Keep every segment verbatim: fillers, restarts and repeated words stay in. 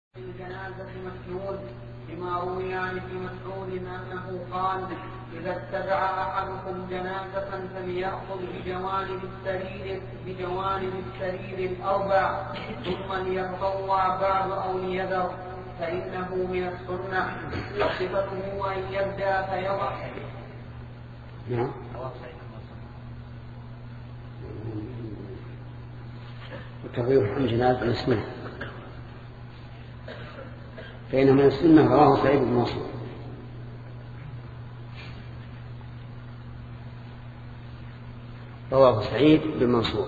الجنازة مسنون بما روي عن ابن مسعود أنه قال: إذا اتبع أحدكم جنازة فليأخذ بجوانب السرير بجوانب السرير الأربع ثم ليتطوع بعد أو ليذر فإنه من السنة. صفته أن يبدأ فيضع. نعم. وتغيير عن جنازة اسمه فإنه من السنة. رواه سعيد بن منصور. رواه سعيد بن منصور.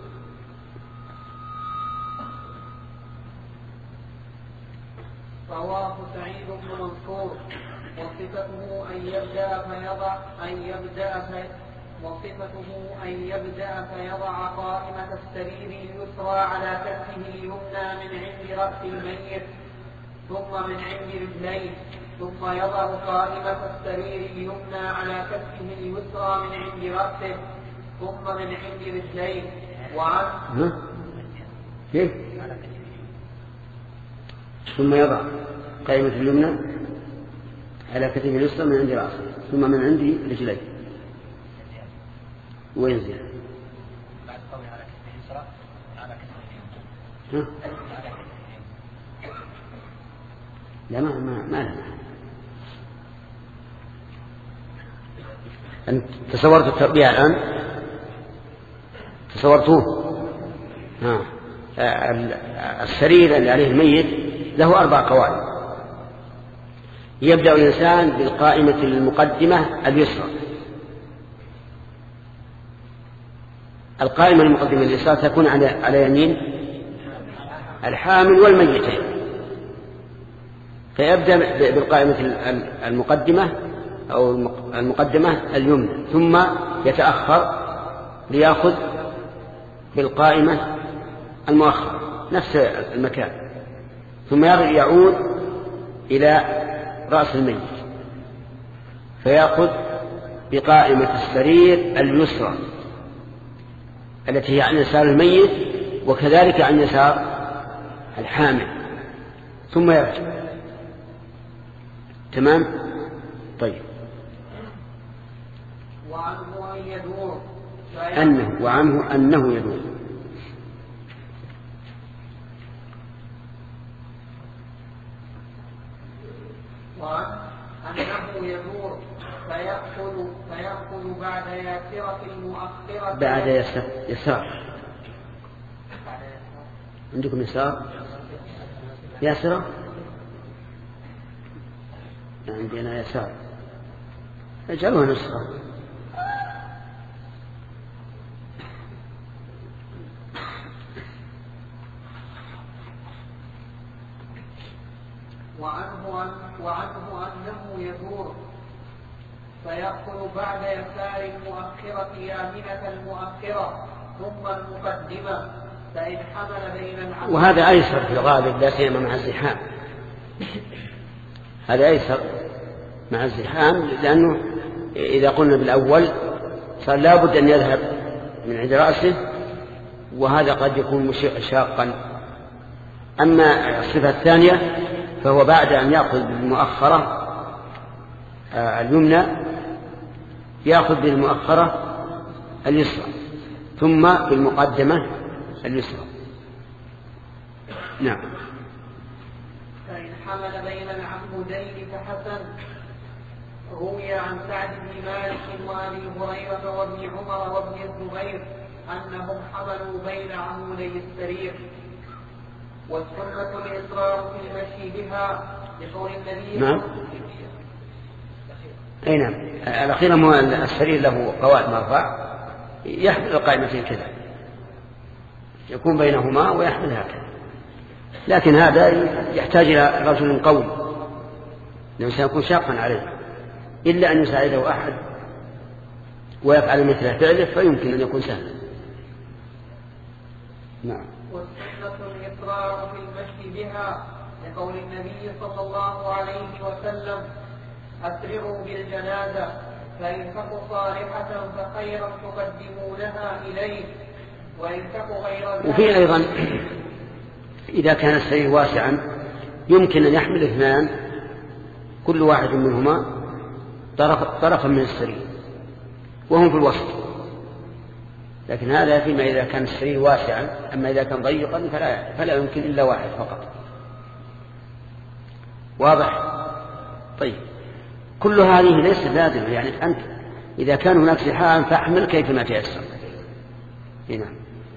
رواه سعيد بن منصور. وصفته أن يبدأ فيضع أن يبدأ في وصفته أن يبدأ فيضع قائمة السرير اليسرى على كفه اليمنى من عند رأس الميت ثم من عند رجليه ثم يضع قائمة السرير اليمنى على كفه اليسرى من عند رأسه ثم من عند رجليه. وعن كيف؟ ثم يضع قائمة اليمنى على كتفه اليسرى من عند رأسه ثم من عند رجليه وينزل بعد قوله على كتفه اليسرى على كتفه اليمنى. لا ما ما ما له. أنت تصورت التربية الآن؟ تصورتوه؟ ها. السرير اللي عليه الميت له أربع قوائم. يبدأ الإنسان بالقائمة المقدمة اليسرى. القائمة المقدمة اليسرى تكون على على يمين الحامل والميتين، فيبدأ بالقائمة المقدمة أو المقدمة اليمنى ثم يتأخر ليأخذ بالقائمة المؤخرة نفس المكان ثم يعود إلى رأس الميت فيأخذ بقائمة السرير اليسرى التي هي عن يسار الميت وكذلك عن يسار الحامل ثم يرجع. تمام؟ طيب. وعنه أن يدور أنه وعنه أنه يدور. وعنه أنه يدور فيأخذ فيأخذ بعد ياسرة المؤخرة بعد يسار, يسار. عندكم يسار ياسرة؟ عندنا يسار اجعلوها نسخة. وعنه, وعنه أنه يدور فيأخذ بعد يسار المؤخرة يامنة المؤخرة ثم المقدمة فإن حمل بين العقل. وهذا أيسر في الغالب لا سيما مع الزحام. هذا أيسر مع الزحام لأنه إذا قلنا بالأول صار لابد أن يذهب من عند رأسه وهذا قد يكون شاقا. أما الصفة الثانية فهو بعد أن يأخذ بالمؤخرة اليمنى يأخذ بالمؤخرة اليسرى ثم بالمقدمة اليسرى. نعم. فإن حمل بين العمودين فحسن. روي عن سعد بن مالك وأبي هريرة وابن عمر وابن الزبير أنهم حملوا بين عمودي السرير. والسنة الإصرار في المشي بها لقول النبي. نعم. أي نعم. الأخير هو السرير له قوائم مرفع يحمل القائمتين كذا يكون بينهما ويحمل هكذا. لكن هذا يحتاج إلى رجل قوي لأنه سيكون شاقا عليه إلا أن يساعده أحد ويفعل مثل فعله فيمكن أن يكون سهلا. نعم. والسنة الإصرار في المشي بها لقول النبي صلى الله عليه وسلم: أسرعوا بالجنازة فإن تك صالحة فخيرا تقدمونها إليه وإن تك غير ذلك. وفي أيضا إذا كان السرير واسعا يمكن أن يحمل اثنان كل واحد منهما طرف طرفا من السرير وهم في الوسط، لكن هذا فيما إذا كان السرير واسعا، أما إذا كان ضيقا فلا, فلا يمكن إلا واحد فقط. واضح؟ طيب كل هذه ليست لازمة، يعني أنت إذا كان هناك زحام فاحمل كيفما تيسر. هنا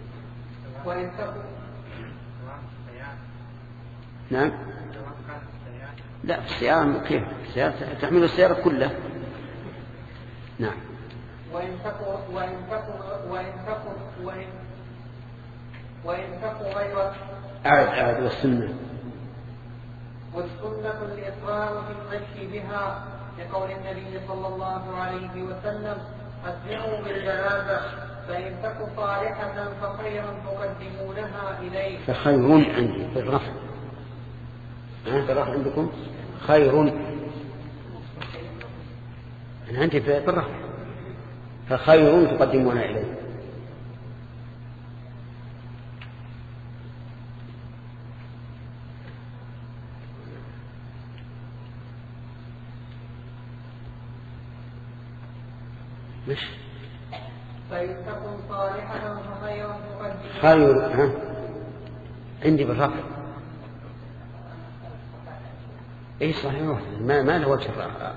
نعم. لا في السيارة كيف؟ السيارة تحمل السيارة كلها. نعم. وإن تكن وإن تكن وإن تكن وإن وإن تكن غير أعد أعد والسنة والسنة الإقرار في المشي بها، لقول النبي صلى الله عليه وسلم: أسرعوا بالجنازة فإن تكن صالحة فخيرا تقدمونها إليه. فخير عندي في الرفع، في الرفع عندكم خير، أنا عندي في الرفع فخير تقدمونها إليه. مش فإن تكن صالحة فخير تقدمونها خير. ها عندي بالرفع. اي صحيح، ما ما له وجه الرفع.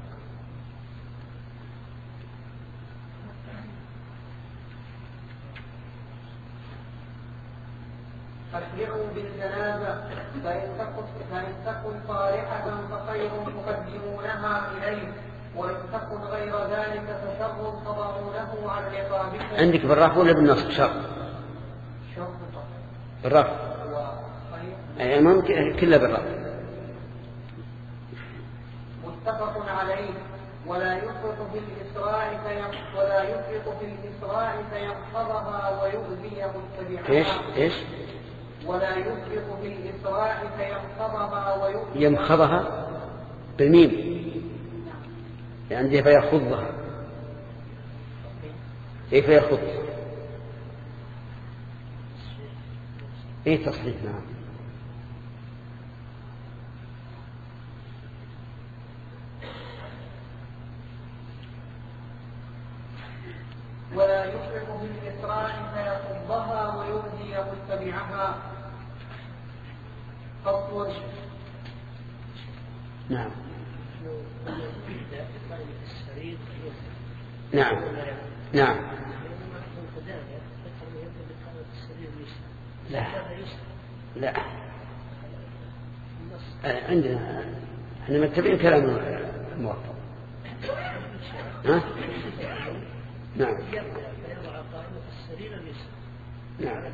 أسرعوا بالجنازة فإن تكن فإن تكن صالحة فخير تقدمونها إليه، وإن تكن غير ذلك فشر تضعونه عن رقابكم. عندك بالرفع ولا بالنصب؟ شر شر بالرفع، أي ممكن كله بالرفع. متفق عليه. ولا يفرط في الإسراع فيم... ولا يفرط في الإسراع فينقضها ويؤذي متبعها. ايش ايش؟ ولا يفرط في الإسراع فينقضها ويؤذي. ينخضها بالميم، يعني فيخضها. كيف يخض؟ ايه تصريف؟ نعم. ولا يفرط في الإسراع فيخضها ويؤذي متبعها. فصل. نعم نعم نعم. لا لا عندنا احنا متبعين كلام الموفق. ها نعم نعم.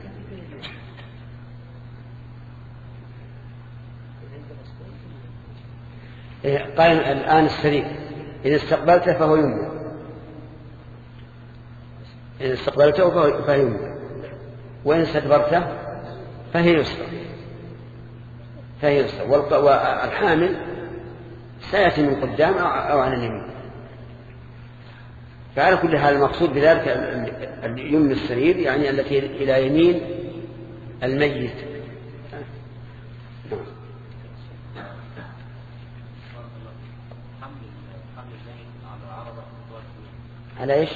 قائم الآن السرير إن استقبلته فهو يمنى، إن استقبلته فهو يمنى، وإن استدبرته فهي يسرى فهي يسرى. والحامل سيأتي من قدام أو عن اليمين. فعلى كل حال المقصود بذلك اليمن السرير يعني التي إلى يمين الميت. على ايش؟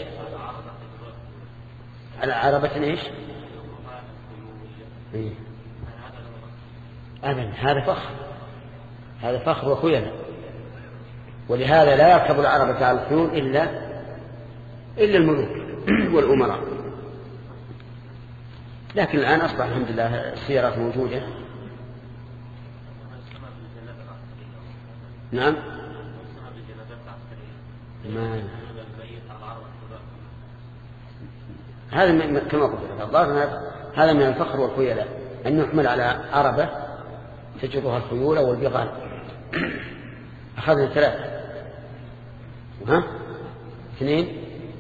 على عربة ايش؟ إيه؟ أبدا هذا فخر، هذا فخر وخيلاء، ولهذا لا يركب العربة على الخيول إلا إلا الملوك والأمراء. لكن الآن أصبح الحمد لله السيارات موجودة. نعم. ما هذا كما قلت هذا من الفخر والخيلاء أن يحمل على عربة تجرها الخيول والبغال. أخذنا ثلاثة. ها اثنين.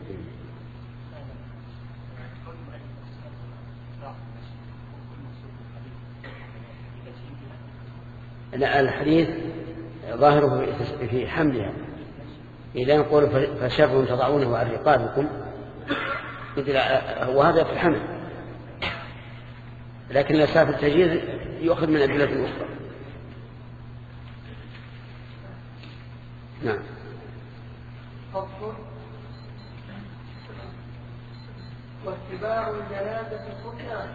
لا الحديث ظاهره في حملها إلى نقول فشر تضعونه عن رقابكم، وهذا في الحمل، لكن الأساس التجهيز يؤخذ من أدلة أخرى. نعم. فصل. واتباع الجنازة سنة،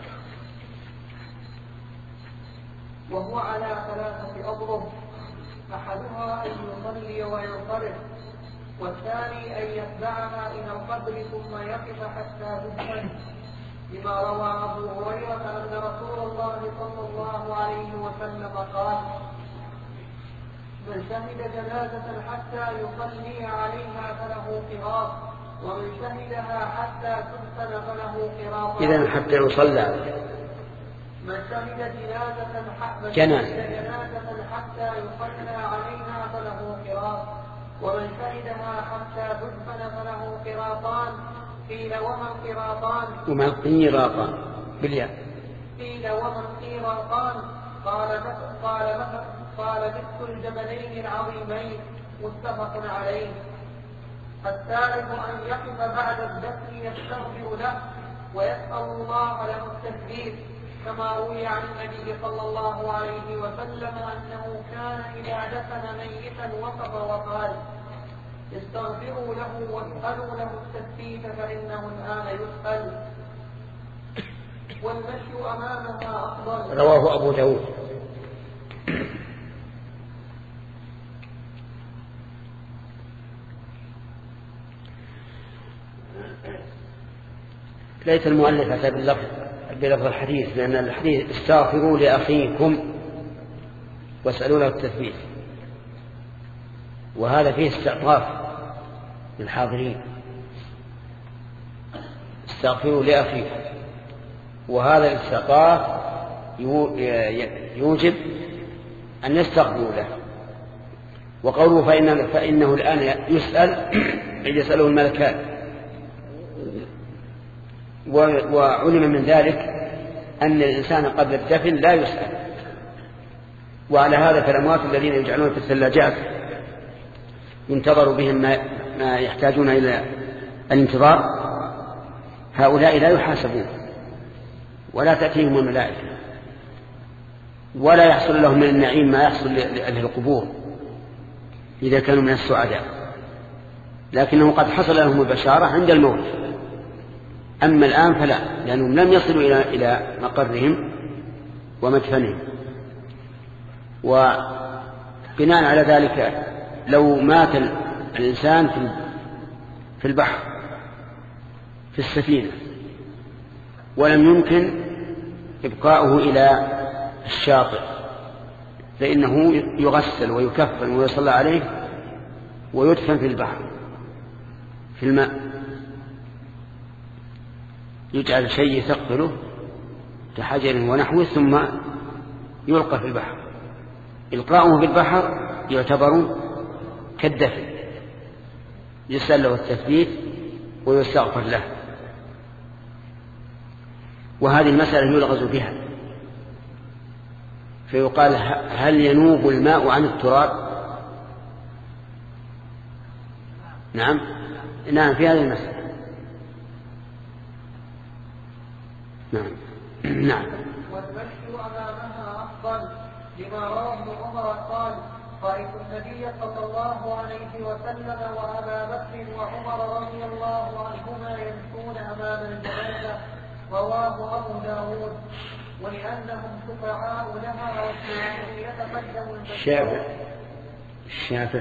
وهو على ثلاثة أضرب: أحدها أن يصلي وينصرف، والثاني أن يتبعها إلى القبر ثم يقف حتى تدفن، لما روى أبو هريرة أن رسول الله صلى الله عليه وسلم قال: من شهد جنازة حتى يصلي عليها فله قراط، ومن شهدها حتى تدفن فله قراط. إذن حتى يصلى عليها. من شهد جنازة جنازة حتى يصلى عليها فله قراط، ومن شهدها حتى تدفن فله قراطان. قيل وما القراطان؟ وما القيراطان بالياء. قيل وما القيراطان؟ قال قال قال مثل الجبلين العظيمين، متفق عليه. الثالث أن يقف بعد الدفن يستغفر له ويسأل الله له التثبيت، كما روي عن النبي صلى الله عليه وسلم أنه كان إذا دفن ميتا وقف وقال: استغفروا له واسألوا له التثبيت فإنه الآن يسأل. والمشي أمامها أفضل. رواه أبو داود. ليس المؤلف أتى باللفظ بلفظ الحديث، لأن الحديث: استغفروا لأخيكم واسألوا له التثبيت، وهذا فيه استعطاف للحاضرين. استغفروا لأخيكم، وهذا الاستعطاف يوجب أن يستغفروا له. وقوله فإن فإنه الآن يسأل يسأله الملكان. وعلم من ذلك أن الإنسان قبل الدفن لا يسأل. وعلى هذا فالأموات الذين يجعلون في الثلاجات ينتظر بهم ما يحتاجون إلى الانتظار، هؤلاء لا يحاسبون ولا تأتيهم الملائكة، ولا يحصل لهم من النعيم ما يحصل لأهل القبور إذا كانوا من السعداء، لكنه قد حصل لهم البشارة عند الموت. أما الآن فلا، لأنهم لم يصلوا إلى إلى مقرهم ومدفنهم. وبناء على ذلك لو مات الإنسان في البحر في السفينة ولم يمكن إبقاؤه إلى الشاطئ، فإنه يغسل ويكفن ويصلى عليه ويدفن في البحر في الماء، يجعل شيء يثقله كحجر ونحوه ثم يلقى في البحر. إلقاؤه في البحر يعتبر كالدفن، يسأل له التثبيت ويستغفر له. وهذه المسألة يلغز بها، فيقال: هل ينوب الماء عن التراب؟ نعم نعم في هذه المسألة. نعم نعم. والمشي أمامها أفضل، لما روى ابن عمر قال: رأيت النبي صلى الله عليه وسلم وأبا بكر وعمر رضي الله عنهما يمشون أمام الجنازة. رواه أبو داود. ولأنهم شفعاء لها والشافعي يتقدم الشافع الشافع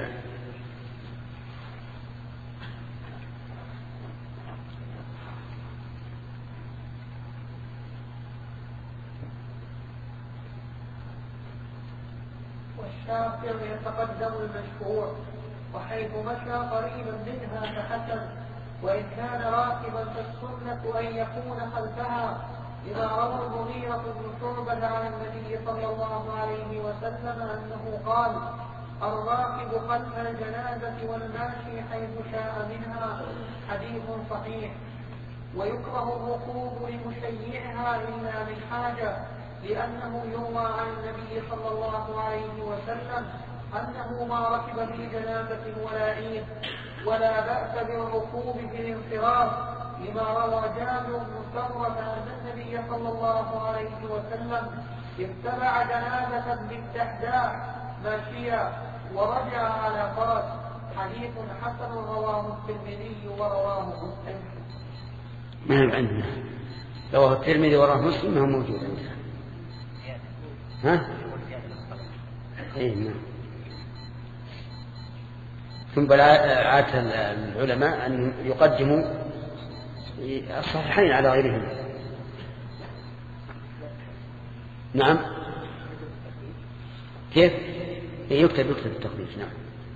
والشافع يتقدم المشفوع، وحيث مشى قريبا منها فحسن، وإن كان راكبا فالسنة أن يكون خلفها، إذا روى المغيرة بن شعبة عن النبي صلى الله عليه وسلم أنه قال: الراكب خلف الجنازة والماشي حيث شاء منها، حديث صحيح. ويكره الركوب لمشيعها إلا من حاجة، لأنه يروى عن النبي صلى الله عليه وسلم أنه ما ركب في جنازة ولا عيد، ولا بأس بالركوب في الانصراف، لما روى جابر بن سمرة أن النبي صلى الله عليه وسلم اتبع جنازة بالدحداح ماشيا ورجع على فرس، حديث حسن رواه الترمذي ورواه مسلم. ما هو عندنا رواه الترمذي ورواه مسلم ما هو موجود عندنا. ها؟ اي نعم. ثم عادة العلماء أن يقدموا الصحيحين على غيرهم. نعم. كيف؟ يكتب يكتب التخريج. نعم.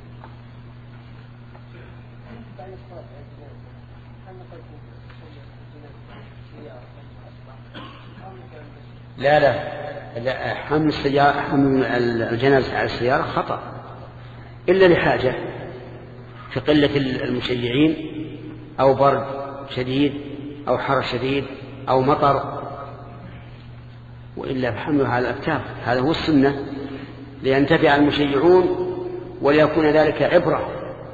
لا لا حمل السيارة حمل الجنازة على السيارة خطأ إلا لحاجة كقلة المشيعين أو برد شديد أو حر شديد أو مطر، وإلا بحملها على الأكتاف هذا هو السنة لينتفع المشيعون وليكون ذلك عبرة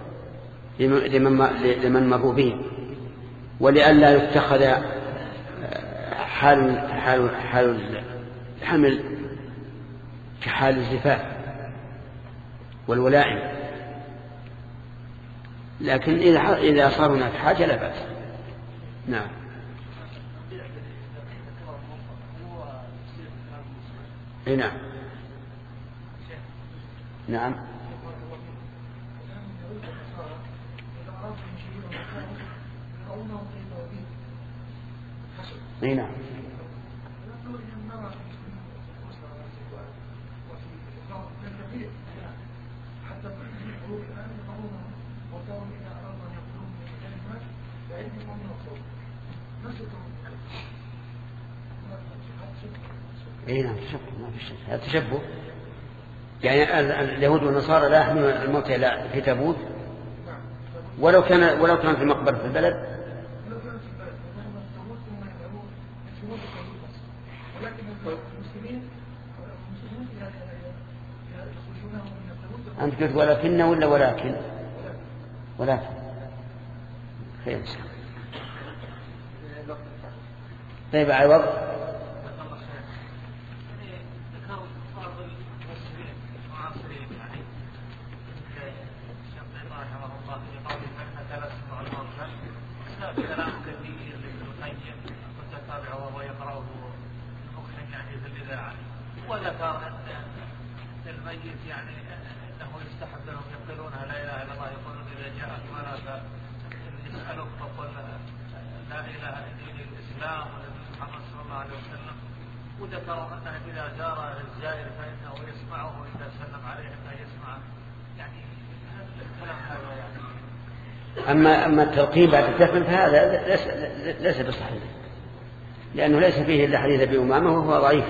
لمن مروا به، ولئلا يتخذ حال حال حال الحمل كحال الزفاف والولائم. لكن إذا إذا صار هناك حاجة لا بأس. نعم. نعم. نعم. نعم. اي نعم تشبه ما في شيء هذا تشبه يعني اليهود والنصارى لا يحملون الموتى لا في تابوت ولو كان ولو كان في مقبرة في البلد أنت قلت ولكن ولا ولكن ولكن خير. طيب على الوقت وذكر أن الميت يعني أنه يستحب لهم يقولونها لا إله إلا الله، يقولون إذا جاءت ملائكة يسألوك فقل لا إله إلا الإسلام والنبي محمد صلى الله عليه وسلم. وذكروا أنه إذا زار الزائر فإنه يسمعه وإذا سلم عليه أنه يسمعه. يعني هذا الكلام هذا يعني أما أما التلقين بعد الدفن فهذا ليس ليس بصحيح لأنه ليس فيه إلا حديث أبي أمامة وهو ضعيف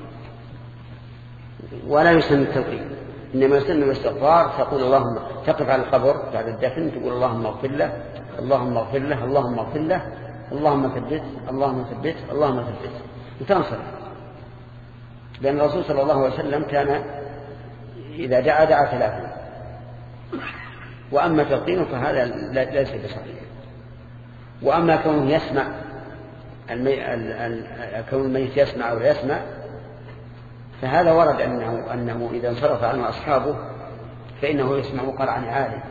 ولا يسن التلقين، إنما يسن الاستغفار. تقول اللهم تقف على القبر بعد الدفن تقول اللهم اغفر له اللهم اغفر له اللهم اغفر له اللهم ثبت اللهم ثبت اللهم ثبت وتنصر، لأن الرسول صلى الله عليه وسلم كان إذا دعا دعا ثلاثا. وأما تلقينه فهذا ليس بصحيح. وأما كونه يسمع المي... كون الميت يسمع أو لا يسمع فهذا ورد أنه, أنه إذا انصرف عنه أصحابه فإنه يسمع قرعا عالي.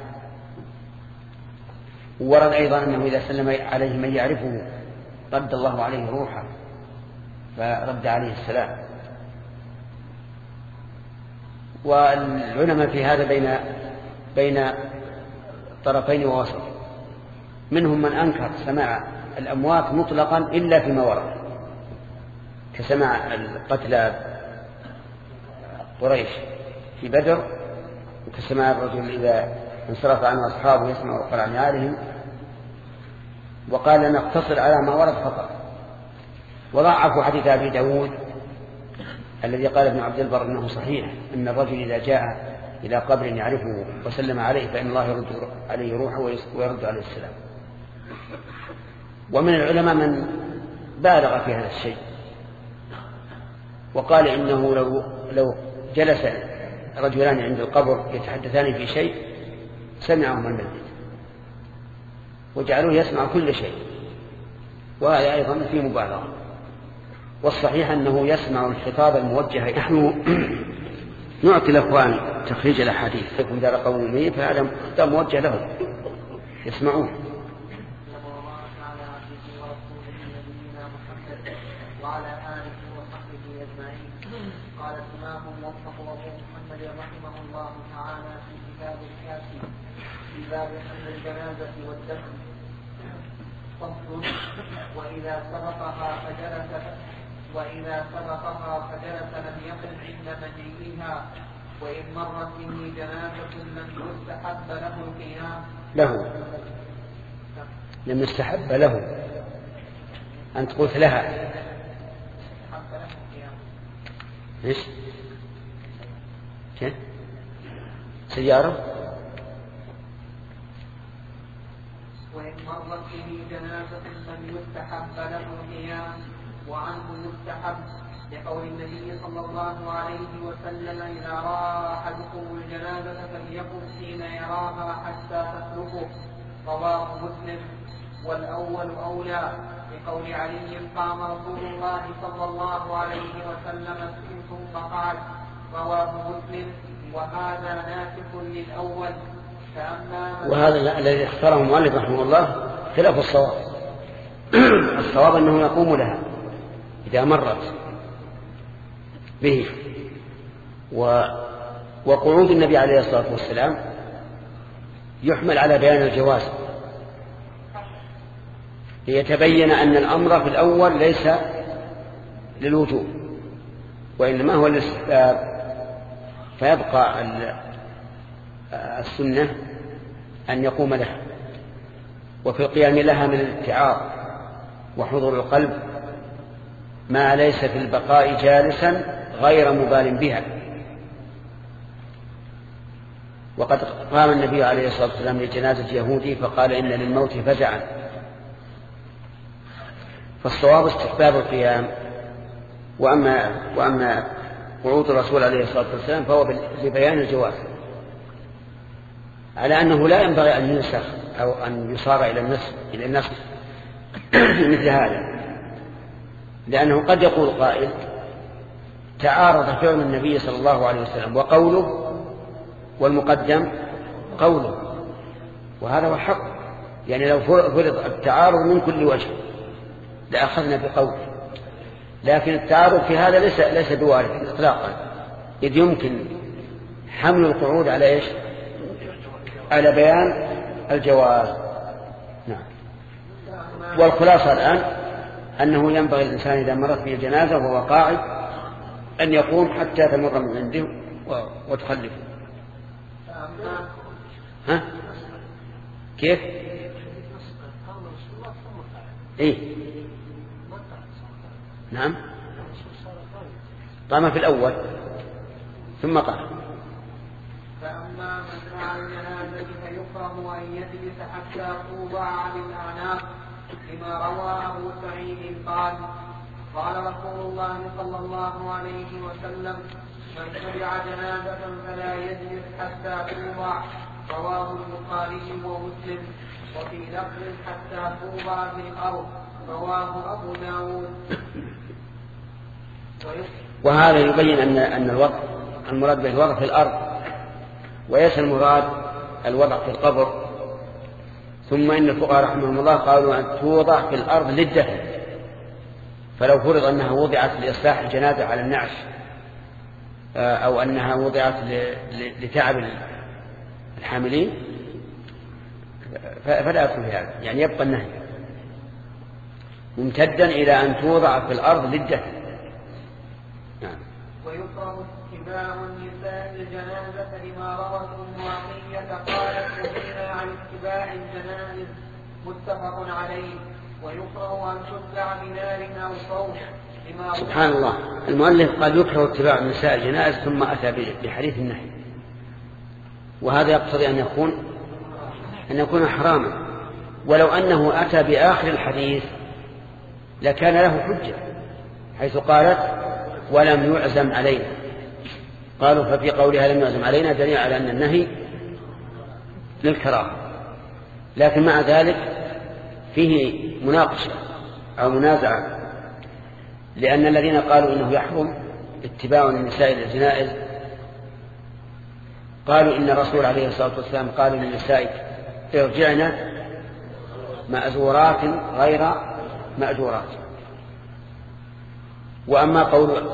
وورد أيضا أنه إذا سلم عليه من يعرفه رد الله عليه روحه فرد عليه السلام. والعلماء في هذا بين بين طرفين ووسط، منهم من أنكر سماع الأموات مطلقا إلا فيما ورد كسماع القتلى قريش في بدر، وكسماع الرجل إذا انصرف عنه أصحابه يسمع القرآن عليهم، وقال نقتصر على ما ورد فقط. وضعفوا حديث أبي داود الذي قال ابن عبد البر إنه صحيح أن الرجل إذا جاء إلى قبر يعرفه وسلم عليه فإن الله يرد عليه روحه ويرد عليه السلام. ومن العلماء من بالغ في هذا الشيء وقال إنه لو لو جلس رجلان عند القبر يتحدثان في شيء سمعهم الميت وجعلوه يسمع كل شيء، وهذا أيضا في مبالغة. والصحيح أنه يسمع الخطاب الموجه نحن نعطي الأخوان تخريج الأحاديث لكم دار قوم مين، فهذا موجه لهم يسمعون. وعلى آله وصحبه أجمعين. قال الإمام موفق أبو محمد رحمه الله تعالى في كتاب الكافي في باب حمل الجنازة والدفن. فصل: وإذا سبقها فجلس وإذا سبقها فجلس لم يقم عند مجيئها، وإن مرت به جنازة لم يستحب له القيام له لم يستحب له أنت قلت لها إيش؟ كيف؟ سيارة؟ وإن مرت به جنازة لم يستحب له القيام، وعنه يستحب لقول النبي صلى الله عليه وسلم: إذا رأى أحدكم الجنازة فليقم حين يراها حتى تتركه. رواه مسلم. والأول أولى بقول علي: قام رسول الله صلى الله عليه وسلم ثم قال. رواه مسلم. وهذا ناسخ للأول. فأما وهذا الذي اختاره المؤلف رحمه الله خلاف الصواب. الصواب أنه يقوم لها إذا مرت به. و... وقعود النبي عليه الصلاة والسلام يحمل على بيان الجواز، ليتبين أن الأمر في الأول ليس للوجوب وإنما هو للاستحباب، فيبقى السنة أن يقوم لها. وفي القيام لها من الاتعاظ وحضور القلب ما ليس في البقاء جالسا غير مبال بها. وقد قام النبي عليه الصلاة والسلام لجنازة يهودي فقال: إن للموت فزعا. فالصواب استحباب القيام. وأما, وأما قعود الرسول عليه الصلاة والسلام فهو لبيان الجواز، على أنه لا ينبغي أن ينسخ أو أن يصار إلى النسخ إلى النسخ مثل هذا، لأنه قد يقول قائل: تعارض فعل النبي صلى الله عليه وسلم وقوله والمقدم قوله، وهذا هو الحق. يعني لو فرض التعارض من كل وجه لأخذنا بقوله، لكن التعارض في هذا ليس ليس بوارد إطلاقا، إذ يمكن حمل القعود على إيش؟ على بيان الجواز. نعم. والخلاصة الآن أنه ينبغي الإنسان إذا مرت به الجنازة وهو قاعد أن يقوم حتى تمر من عنده وتخلفه. ها؟ كيف؟ إيه؟ نعم. قام في الأول ثم قام. فأما من مع الجنازة فيكره أن يجلس حتى توضع عن الأعناق، لما روى أبو سعيد قال: قال رسول الله صلى الله عليه وسلم: من تبع جنازة فلا يجلس حتى توضع. رواه البخاري ومسلم. وفي لفظ: حتى توضع في الأرض. رواه أبو داود. وهذا يبين أن أن الوضع المراد به الوضع في الأرض، وليس المراد الوضع في القبر. ثم إن الفقهاء رحمهم الله قالوا أن توضع في الأرض للدفن، فلو فرض أنها وضعت لإصلاح الجنازة على النعش أو أنها وضعت لتعب الحاملين فلا يكون في هذا، يعني يبقى النهي ممتدا إلى أن توضع في الأرض للدفن. نعم. ويكره اتباع النساء الجنازة لما روت أم عطية قالت: نهينا عن اتباع الجنائز. متفق عليه. ويكره أن تتبع بنار أو صوت. سبحان الله، المؤلف قال يكره اتباع النساء الجنائز ثم أتى بحديث النهي، وهذا يقتضي أن يكون أن يكون حراما. ولو أنه أتى بآخر الحديث لكان له حجة، حيث قالت: ولم يعزم علينا. قالوا ففي قولها لم يعزم علينا دليل على أن النهي للكراهة، لكن مع ذلك فيه مناقشة أو منازعة، لأن الذين قالوا إنه يحرم اتباع النساء الجنائز قالوا إن الرسول عليه الصلاة والسلام قال للنساء ارجعن مأزورات غير مأجورات. وأما قول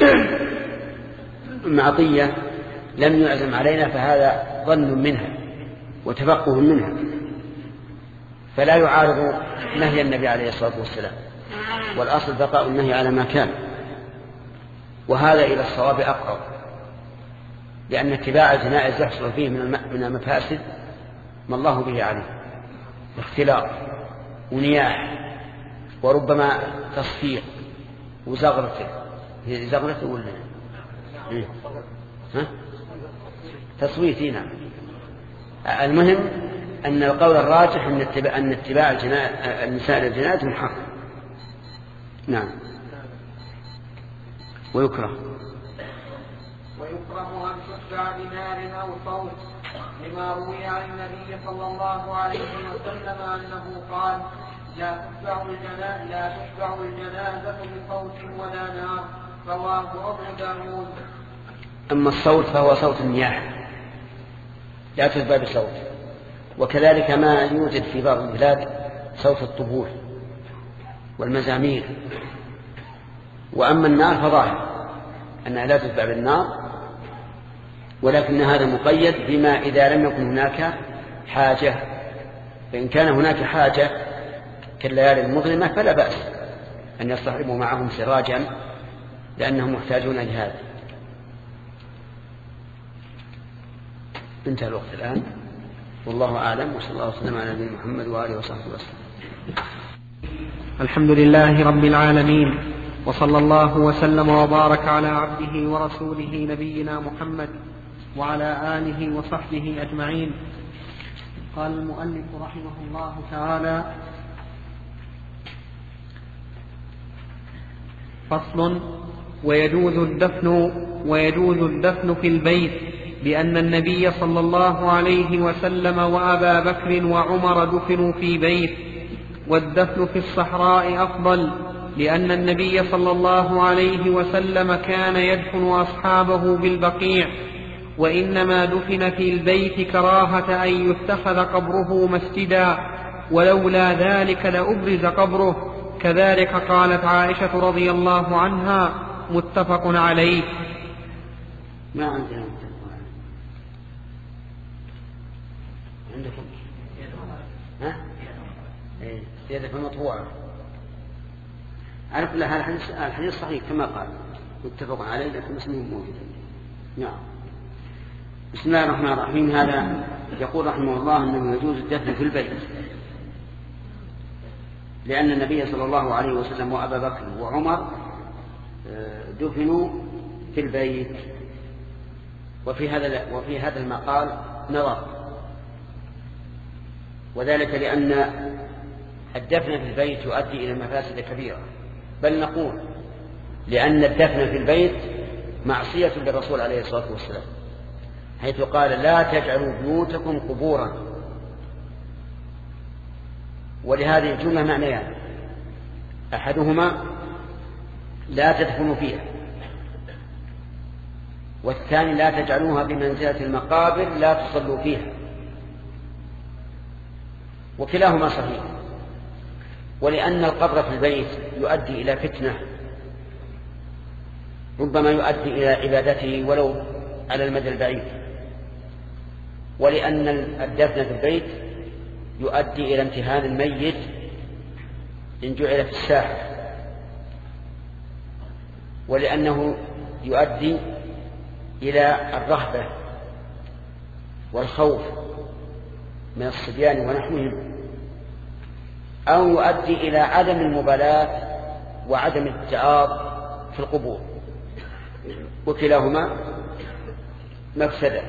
معطية لم يعزم علينا فهذا ظن منها وتفقه منها، فلا يعارض نهي النبي عليه الصلاة والسلام، والأصل بقاء النهي على ما كان، وهذا إلى الصواب أقرب، لأن اتباع الجنائز يحصل فيه من المفاسد ما الله به عليه، اختلاط ونياح وربما تصفيق وزغرته. هي زغرته ولا إيه؟ ها؟ تصويتي. نعم. المهم أن القول الراجح أن اتباع, أن اتباع النساء للجنائز محرم. نعم. ويكره ويكره أن تتبع بنار أو صوت، لما روي عن النبي صلى الله عليه وسلم أنه قال: لا تتبع الجنازة لا تتبع الجنازة بصوت ولا نار. رواه أبو داود. أما الصوت فهو صوت النياح، لا تتبع بصوت، وكذلك ما يوجد في بعض البلاد صوت الطبول والمزامير. وأما النار فظاهر أنها لا تتبع بالنار، ولكن هذا مقيد بما إذا لم يكن هناك حاجة. فإن كان هناك حاجة كالليالي المظلمة فلا بأس أن يصطحبوا معهم سراجا لأنهم محتاجون لهذا. انتهى الوقت الآن، والله أعلم، وصلى الله وسلم على نبينا محمد وآله وصحبه وسلم. الحمد لله رب العالمين، وصلى الله وسلم وبارك على عبده ورسوله نبينا محمد وعلى آله وصحبه أجمعين. قال المؤلف رحمه الله تعالى: فصل. ويجوز الدفن ويجوز الدفن في البيت، لأن النبي صلى الله عليه وسلم وأبا بكر وعمر دفنوا في بيت، والدفن في الصحراء أفضل، لأن النبي صلى الله عليه وسلم كان يدفن أصحابه بالبقيع، وإنما دفن في البيت كراهة أن يتخذ قبره مسجدا، ولولا ذلك لأبرز قبره. كذلك قالت عائشة رضي الله عنها، متفق عليه. ما عندنا متفق عليه. عندكم؟ ها؟ إيه، زيادة المطبوعة. على كل حال الحديث صحيح كما قال، متفق عليه، لكن اسمه موجود. نعم. بسم الله الرحمن الرحيم. هذا يقول رحمه الله أنه يجوز الدفن في البيت، لأن النبي صلى الله عليه وسلم وأبا بكر وعمر دفنوا في البيت. وفي هذا وفي هذا المقال نظر، وذلك لأن الدفن في البيت يؤدي إلى مفاسد كبيرة، بل نقول لأن الدفن في البيت معصية للرسول عليه الصلاة والسلام، حيث قال: لا تجعلوا بيوتكم قبورا. ولهذه الجملة معنيان: أحدهما لا تدفنوا فيها، والثاني لا تجعلوها بمنزلة المقابر لا تصلوا فيها. وكلاهما صحيح. ولأن القبر في البيت يؤدي إلى فتنة، ربما يؤدي إلى عبادته ولو على المدى البعيد. ولأن الدفن في البيت يؤدي إلى امتهان الميت إن جعل في الساحة، ولأنه يؤدي إلى الرهبة والخوف من الصبيان ونحوهم، أو يؤدي إلى عدم المبالاة وعدم التعاظ في القبور، وكلاهما مفسدة.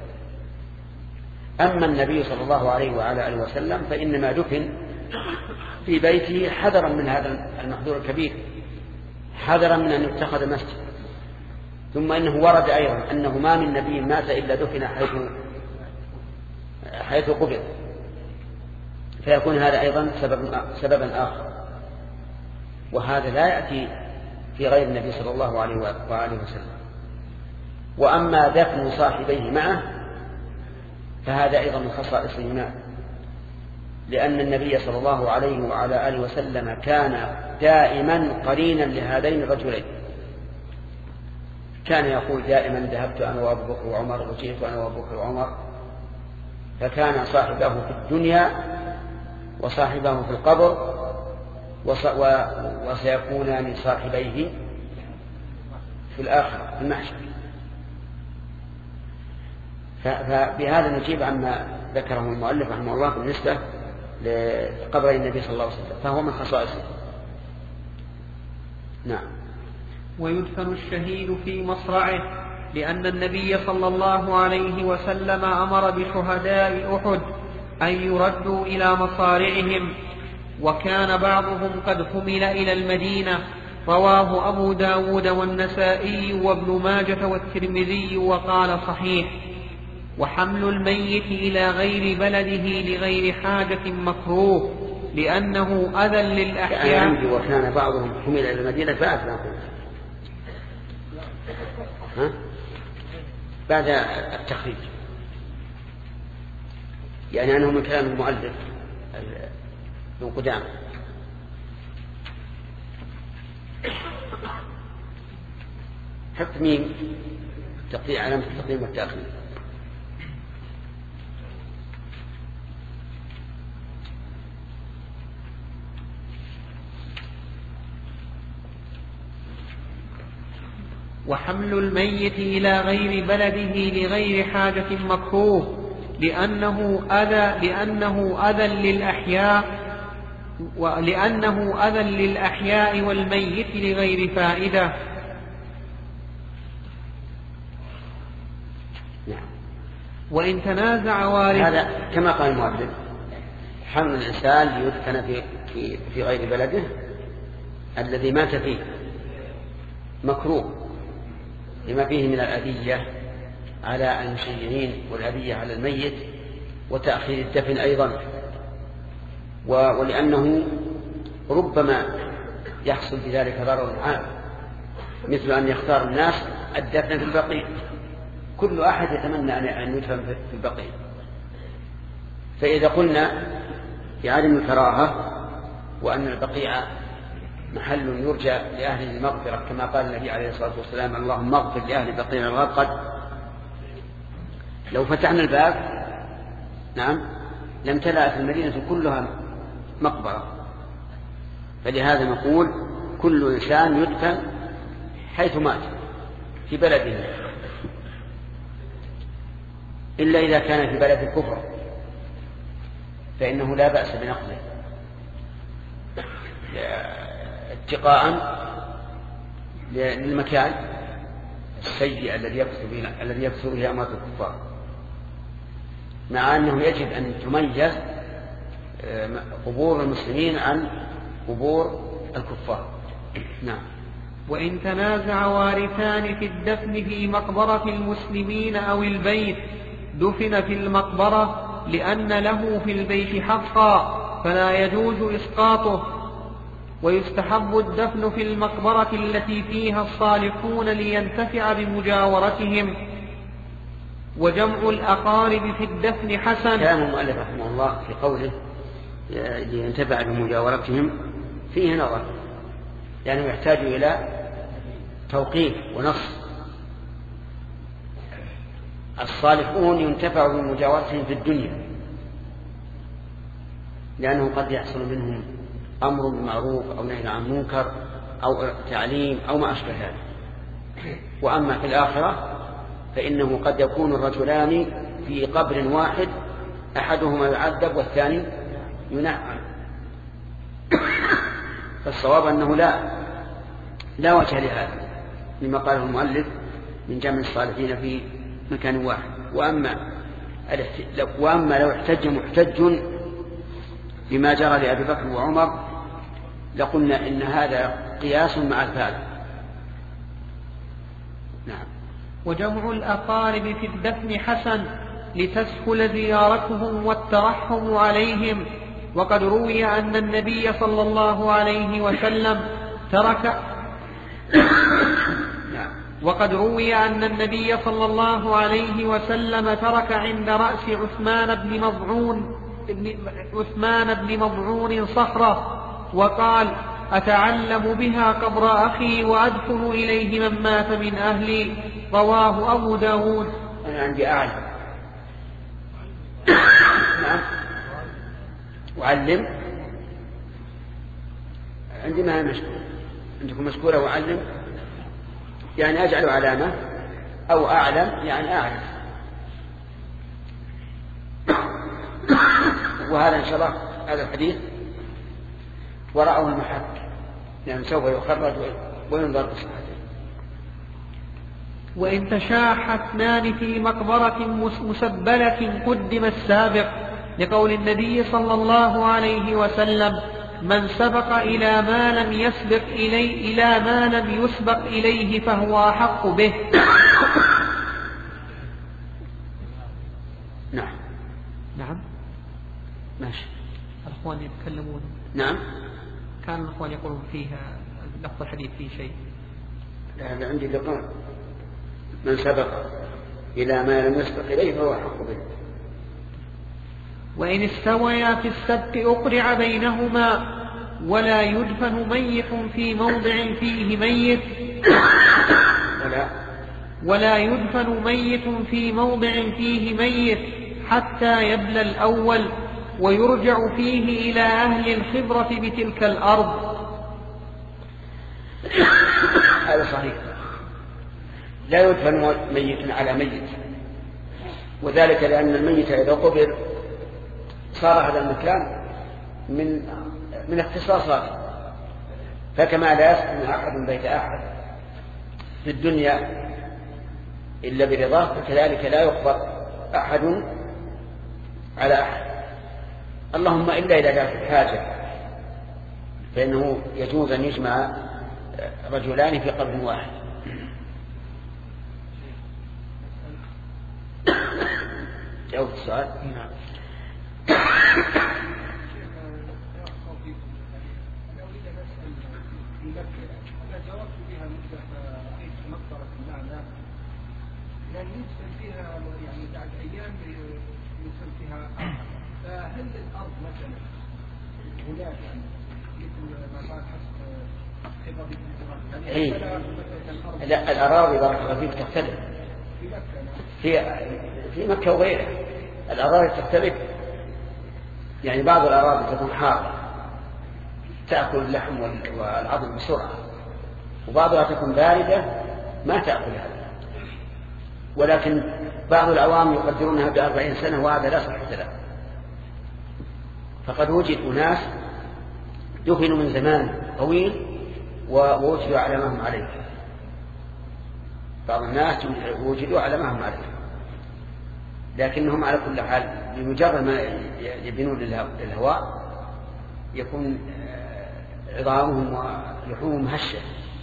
أما النبي صلى الله عليه وعلى آله وسلم فإنما دفن في بيته حذرا من هذا المحذور الكبير، حذرا من أن يتخذ مسجد. ثم إنه ورد أيضا أنه ما من نبي مات إلا دفن حيث حيث قبض، فيكون هذا أيضا سبب سببا آخر، وهذا لا يأتي في غير النبي صلى الله عليه وآله وسلم. وأما دفن صاحبيه معه فهذا أيضا من خصائص اليونان، لأن النبي صلى الله عليه وعلى آله وسلم كان دائما قرينا لهذين الرجلين، كان يقول دائما ذهبت أنا وأبو بكر وعمر وجئت أنا وأبو بكر وعمر، فكان صاحبه في الدنيا وصاحبه في القبر وسيكونان صاحبيه في الآخرة في المحشر. فبهذا نجيب عما ذكره المؤلف رحمه الله بالنسبة لقبر النبي صلى الله عليه وسلم، فهو من خصائصه. نعم. ويدفن الشهيد في مصرعه، لأن النبي صلى الله عليه وسلم أمر بشهداء أحد أن يردوا إلى مصارعهم، وكان بعضهم قد حمل إلى المدينة. رواه أبو داود والنسائي وابن ماجة والترمذي وقال صحيح. وحمل الميت إلى غير بلده لغير حاجة مكروه، لأنه أذى للأحياء. وكان بعضهم حمل إلى المدينة فأذى ها؟ بعد التخريج، يعني أنه من كلام المؤلف من قدام. حط مين تقديم علامة التقديم والتأخير. وحمل الميت إلى غير بلده لغير حاجة مكروه، لأنه أذى لأنه أذى للأحياء ولأنه أذى للأحياء والميت لغير فائدة. وإن تنازع وارث، هذا كما قال المؤلف حمل الإنسان ليدفن في, في, في غير بلده الذي مات فيه مكروه لما فيه من الأذية على المسلمين والأذية على الميت وتأخير الدفن أيضا، ولأنه ربما يحصل بذلك ضرر عام، مثل أن يختار الناس الدفن في البقيع، كل أحد يتمنى أن يدفن في البقيع. فإذا قلنا بعدم الكراهة وأن البقيع محل يرجى لأهل المغفرة كما قال النبي عليه الصلاة والسلام اللهم اغفر لأهل البقيع الغرقد، لو فتحنا الباب نعم لم تلأ المدينة كلها مقبرة. فلهذا نقول كل إنسان يدفن حيث مات في بلده، إلا إذا كان في بلد الكفر فإنه لا بأس بنقله اتقاء للمكان السيء الذي الذي يكثر به أموات الكفار، مع أنه يجب أن تميز قبور المسلمين عن قبور الكفار. نعم. وإن تنازع وارثان في الدفن في مقبرة المسلمين أو البيت دفن في المقبرة لأن له في البيت حقا فلا يجوز إسقاطه. ويستحب الدفن في المقبرة التي فيها الصالحون لينتفع بمجاورتهم. وجمع الأقارب في الدفن حسن. كلام المؤلف رحمه الله في قوله لينتفع بمجاورتهم فيه نظر، لأنه يعني يحتاج إلى توقيف ونص. الصالحون ينتفع بمجاورتهم في الدنيا لأنه قد يحصل منهم أمر بالمعروف أو نهي عن منكر أو تعليم أو ما أشبه ذلك. وأما في الآخرة فإنه قد يكون الرجلان في قبر واحد أحدهما يعذب والثاني ينعم. فالصواب أنه لا لا وجه لهذا لما قاله المؤلف من جمع الصالحين في مكان واحد. وأما وأما لو احتج محتج بما جرى لأبي بكر وعمر لقلنا إن هذا قياس مع الفارق. نعم. وجمع الأقارب في الدفن حسن لتسهل زيارتهم والترحم عليهم. وقد روي أن النبي صلى الله عليه وسلم ترك وقد روي أن النبي صلى الله عليه وسلم ترك عند رأس عثمان بن مضعون عثمان بن مضعون صخرة وقال أتعلم بها قبر أخي وأدفن إليه من مات من أهلي. رواه أبو داود. أنا عندي أعلم. نعم. وعلم عندي ما مشكورة. عندكم مشكورة وعلم يعني أجعل علامة أو أعلم يعني أعرف. وهذا إن شاء الله هذا الحديث ورأوا المحك يعني سوف يخرج وينظر بصحته. وإن تشاح اثنان في مقبرة مسبلة قدم السابق لقول النبي صلى الله عليه وسلم من سبق إلى ما لم يسبق إليه إلى ما لم يسبق إليه فهو أحق به. نعم نعم ماشي. الأخوان يتكلمون. نعم كان الأخوان يقولون فيها لفظ الحديث فيه شيء. لا هذا عندي ذكر من سبق إلى ما لم يسبق إليه فهو أحق به. وإن استويا في السبت أقرع بينهما ولا يدفن ميت في موضع فيه ميت ولا ولا يدفن ميت في موضع فيه ميت حتى يبلى الأول ويرجع فيه إلى أهل الخبرة بتلك الأرض. هذا صحيح. لا يدفن ميت على ميت، وذلك لأن الميت إذا قبر صار هذا المكان من من اختصاصاته، فكما لا يسكن أحد بيت أحد في الدنيا إلا برضاه فكذلك لا يقبر أحد على أحد، اللهم إلا إذا كانت الحاجة فإنه يجوز أن يجمع رجلان في قبر واحد. جاوب السؤال. نعم. يعني يدفن فيها يعني بعد أيام يدفن فيها فهل الأرض مثلا هناك يعني مثل ما قال حسب خبرة الإنسان إيه. لا الأراضي بارك الله فيك تختلف في في مكة وغيرها. الأراضي تختلف، يعني بعض الأراضي تكون حارة تأكل اللحم والعظم بسرعة، وبعضها تكون باردة ما تأكل هذا، ولكن بعض العوام يقدرونها بأربعين سنة وهذا لا صحة له. فقد وجد أناس دفنوا من زمان طويل ووجدوا على ما هم عليه. بعض الناس وجدوا على ما هم عليه، لكنهم على كل حال بمجرد ما يبنون للهواء يكون عظامهم ولحومهم هشة.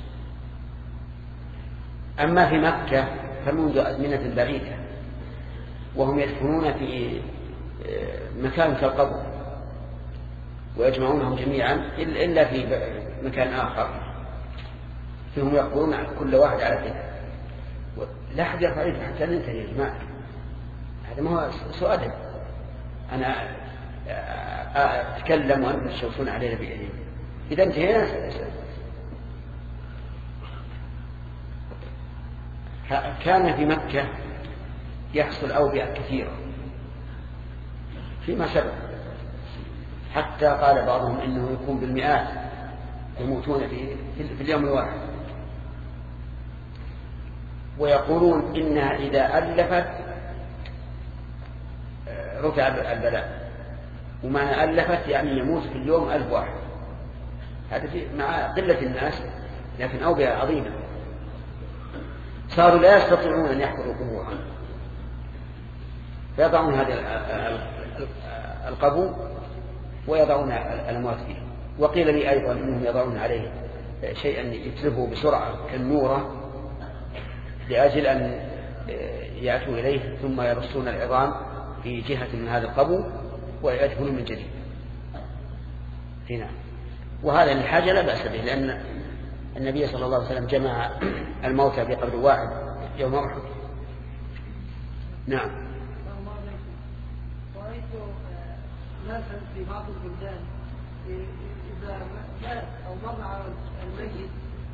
أما في مكة فمنذ أزمنة بعيدة وهم يدفنون في مكان كالقبر ويجمعونهم جميعا إلا في مكان آخر فيهم يقولون كل واحد على كذا. لا أحد يرفع يده حتى ننتهي يا جماعة، هذا ما هو سؤال. أنا أتكلم وأنتم تشوفون علينا بإذن. إذا انتهينا كان في مكة يحصل أوبئة كثيرة فيما سبق، حتى قال بعضهم إنه يكون بالمئات يموتون في, في اليوم الواحد، ويقولون إنها إذا ألفت رفع البلاء، ومعنى ألفت يعني يموت في اليوم ألف واحد. هذا مع قلة الناس لكن أوبئة عظيمة، صاروا لا يستطيعون أن يحفروا قبورا فيضعون هذا القبو ويضعون الأموات فيه. وقيل لي أيضا أنهم يضعون عليه شيئا يتلفه بسرعة كالنورة لأجل أن يأتوا إليه ثم يرصون العظام في جهة من هذا القبو ويدفنون من جديد هنا. وهذا الحاجة لا بأس به، لأن النبي صلى الله عليه وسلم جمع الموتى بقبر واحد يوم أحد. نعم. رأيت ناسا في بعض البلدان إذا مات أو مر على الميت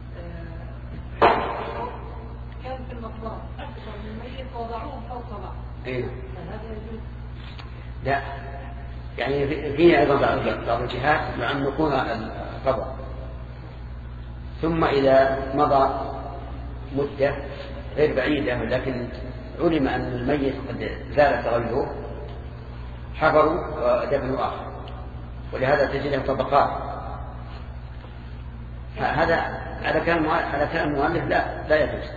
كان في المقبرة أكثر من الميت وضعوه فوق بعض. أين؟ هذا يجوز؟ لا، يعني فيه أيضا بعض الجهات يعمقون القبر، ثم إذا مضى مدة غير بعيدة لكن علم أن الميت قد زال تغيره حفروا ودفنوا آخر، ولهذا تجد طبقات. هذا على كلام على كلام المؤلف لا لا يجوز.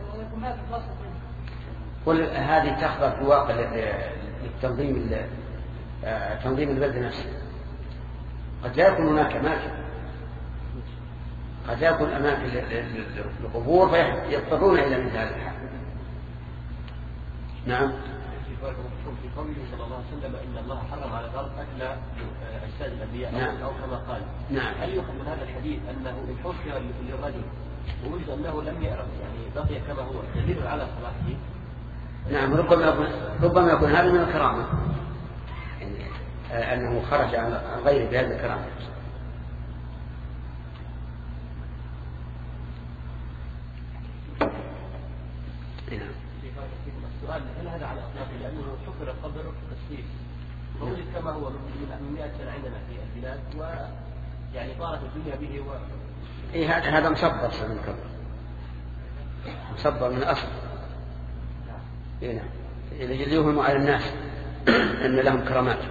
قل هذه تخضع في الواقع للتنظيم تنظيم البلد نفسه. قد لا يكون هناك أماكن، قد لا يكون أماكن للقبور فيضطرون إلى مثل هذا الحال. نعم. في قوله صلى الله عليه وسلم إن الله حرم على الأرض أكل أجساد الأنبياء نعم. أو كما قال. نعم. هل يؤخذ من هذا الحديث أنه إن حشر للرجل ووجد أنه لم يعرف يعني بقي كما هو دليل على صلاحه؟ نعم، ربما يكون ربما يكون هذا من الكرامة، يعني أنه خرج عن غيره بهذه الكرامة. السؤال هل هذا على أطلاقه لأنه حفر القبر تسليم ووجد كما هو من مئة سنة عندنا في البلاد ويعني طارت الدنيا به و... إيه هذا هذا مصبر من القبر، مصبر من الأصل. إيه نعم، يوهم على الناس أن لهم كرامات.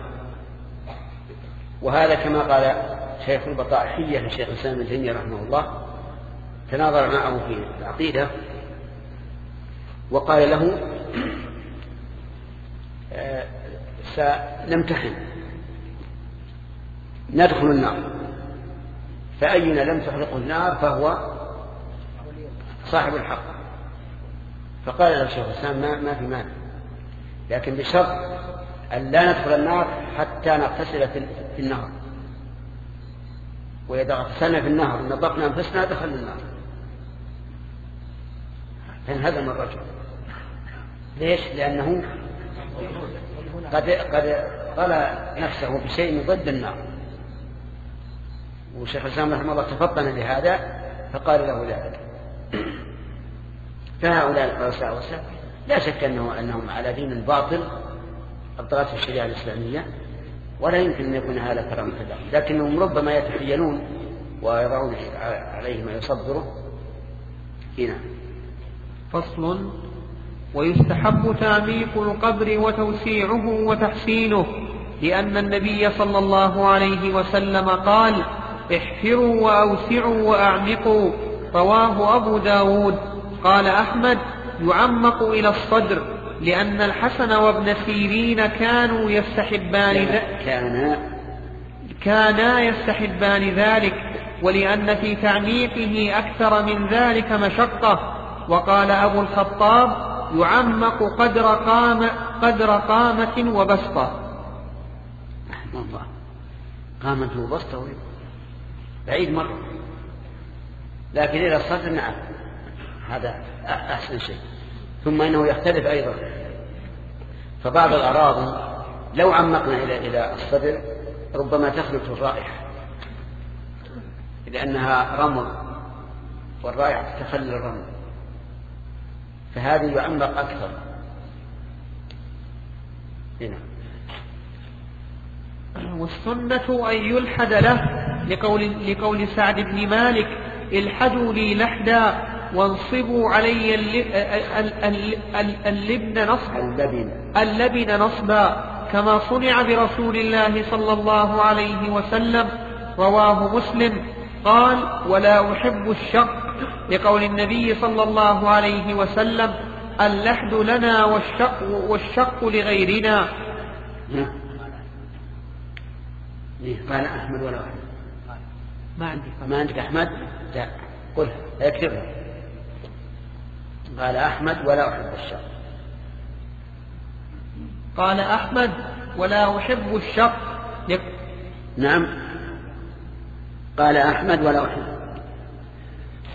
وهذا كما قال شيخ البطائحية لشيخ الإسلام ابن تيمية رحمه الله، تناظر معه في العقيدة وقال له سنمتحن ندخل النار، فأينا لم تحرقه النار فهو صاحب الحق. فقال له الشيخ الإسلام ما, ما في مانع، لكن بشرط أن لا ندخل النار حتى نغتسل في النهر، وإذا اغتسلنا في النهر نطقنا أنفسنا دخلنا النار. فانهزم الرجل. ليش؟ لأنه قد قد طلع نفسه بشيء ضد النار. والشيخ الإسلام رحمه الله تفطن لهذا فقال له ذلك. فهؤلاء الرؤساء والسادة لا شك أنه أنهم على دين باطل أبطلته الشريعة الإسلامية، ولا يمكن أن يكون هذا كرامة لهم، لكنهم ربما يتحيلون ويضعون عليه ما يصدره. هنا فصل: ويستحب تعميق القبر وتوسيعه وتحسينه، لأن النبي صلى الله عليه وسلم قال: احفروا وأوسعوا وأعمقوا. رواه أبو داود. قال أحمد: يعمق إلى الصدر، لأن الحسن وابن سيرين كانوا يستحبان ذلك كانا كانا يستحبان ذلك، ولأن في تعميقه أكثر من ذلك مشقة. وقال أبو الخطاب: يعمق قدر قامة قدر قامة وبسطة. الله، قامة وبسطة بعيد مرة، لكن إلى الصدر نعم هذا أحسن شيء. ثم إنه يختلف أيضا، فبعض الأراضي لو عمقنا إلى إلى الصدر ربما تخلط الرائحة، لأنها رمل والرائحة تخلل الرمل، فهذه يعمق أكثر. هنا والسنة أن يلحد له، لقول, لقول سعد بن مالك: الحدوا لي لحدا وانصبوا علي اللبن نصبا اللبن نصبا، كما صنع برسول الله صلى الله عليه وسلم. رواه مسلم. قال: ولا أحب الشق، لقول النبي صلى الله عليه وسلم: اللحد لنا والشق, والشق لغيرنا. قال أحمد ولا أحمد؟ ما عندي ما عندك أحمد؟ لا قلها اكتبها. قال أحمد: ولا أحب الشق. قال أحمد: ولا أحب الشق. نعم، قال أحمد: ولا أحب.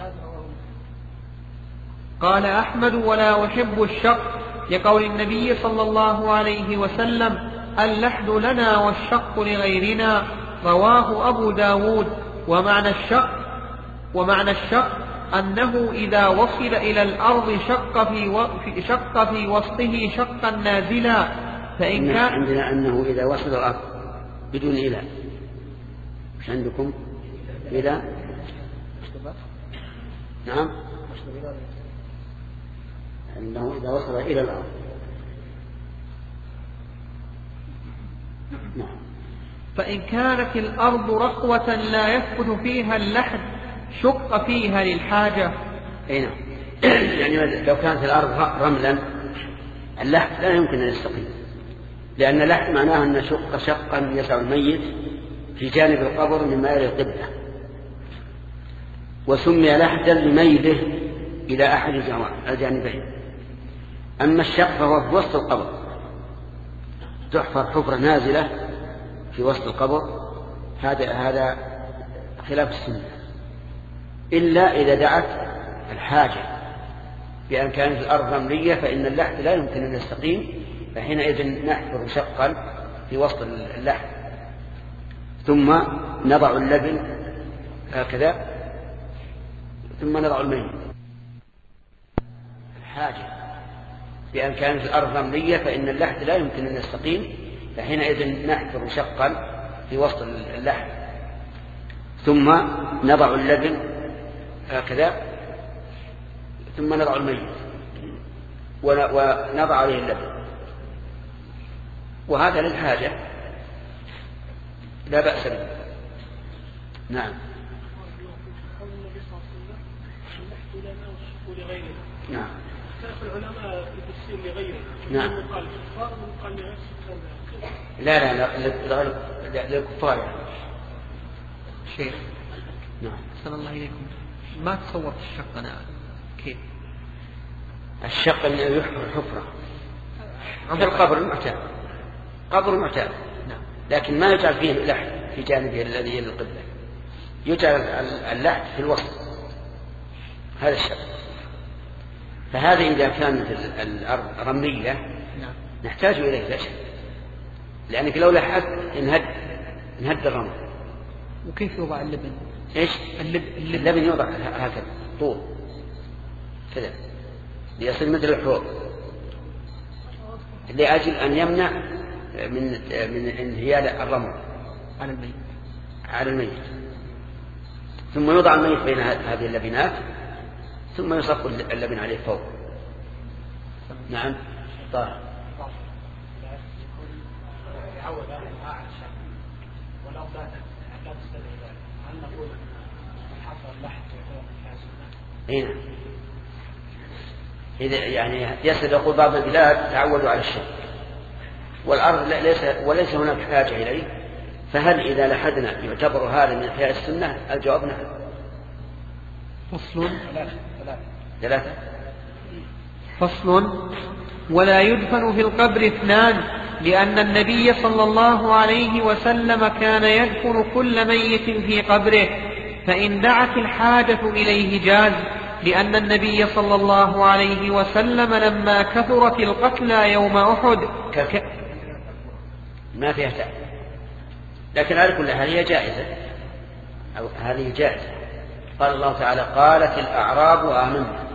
قال أحمد: ولا أحب الشق، لقول النبي صلى الله عليه وسلم: اللحد لنا والشق لغيرنا، رواه أبو داود. ومعنى الشق ومعنى الشق أنه إذا وصل إلى الأرض شق في, و... شق في وسطه شقا نازلا. فإن كان عندنا أنه إذا وصل الأرض بدون إله. مش عندكم إله؟ نعم، أنه إذا وصل إلى الأرض. نعم. فإن كانت الأرض رخوة لا يثبت فيها اللحد شق فيها للحاجة. أي نعم. يعني لو كانت الأرض رملا اللحد لا يمكن أن يستقيم، لأن اللحد معناه أن شق شقا يسع الميت في جانب القبر مما يلي القبلة، وسمي لحدا لميله إلى أحد الجانبين. أما الشق فهو في وسط القبر، تحفر حفرة نازلة في وسط القبر، هذا هذا خلاف السنة، إلا إذا دعت الحاجة بأن كانت الأرض رملية فإن اللحد لا يمكن أن يستقيم، فحينئذ نحفر شقا في وسط اللحد ثم نضع اللبن هكذا ثم نضع الميت. الحاجة بأن كانت الأرض رملية فإن اللحد لا يمكن أن يستقيم، فحينئذ نحفر شقا في وسط اللحد ثم نضع اللبن هكذا ثم نضع الميت ونضع عليه اللبن، وهذا للحاجة لا بأس به. نعم. نعم. العلماء في التفسير لغيره. نعم. قال كفار وقال لغير. لا لا لا للكفار يعني. شيخ. نعم. صلى الله عليكم. ما تصورت الشق أنا كيف؟ الشق اللي يحفر حفرة في القبر المعتاد، قبر معتاد، نعم. لكن ما يجعل فيه اللحد في جانبه الذي يلي القبلة، يجعل اللحد في الوسط، هذا الشق. فهذا إذا كانت الأرض رملية نعم. نحتاج إليه لا شك، لأنك لو لحقت انهد انهد الرمل. وكيف يوضع اللبن؟ إيش؟ اللب... اللبن. اللبن يوضع هكذا طول كذا ليصير مثل الحوض، لأجل أن يمنع من من انهيال الرمل على الميت على الميت ثم يوضع الميت بين هذه اللبنات ثم يصب اللبن عليه فوق. نعم. طاهر. يعود على الشك ولو لا تستدعي ذلك، هل نقول حصل اللحد يكون كاسدا؟ هنا إذا يعني يسد يقول بعض البلاد تعودوا على الشك والأرض ليس وليس هناك حاجة إليه، فهل إذا لحدنا يعتبر هذا من إحياء السنة؟ الجواب نعم. فصل ثلاثة. فصل. ولا يدفن في القبر اثنان، لأن النبي صلى الله عليه وسلم كان يدفن كل ميت في قبره، فإن دعت الحاجة إليه جاز، لأن النبي صلى الله عليه وسلم لما كثرت القتلى يوم أحد ك... ما فيها تعب، لكن على كل حال هي جائزة أو هذه جائزة. قال الله تعالى: قالت الأعراب آمنا.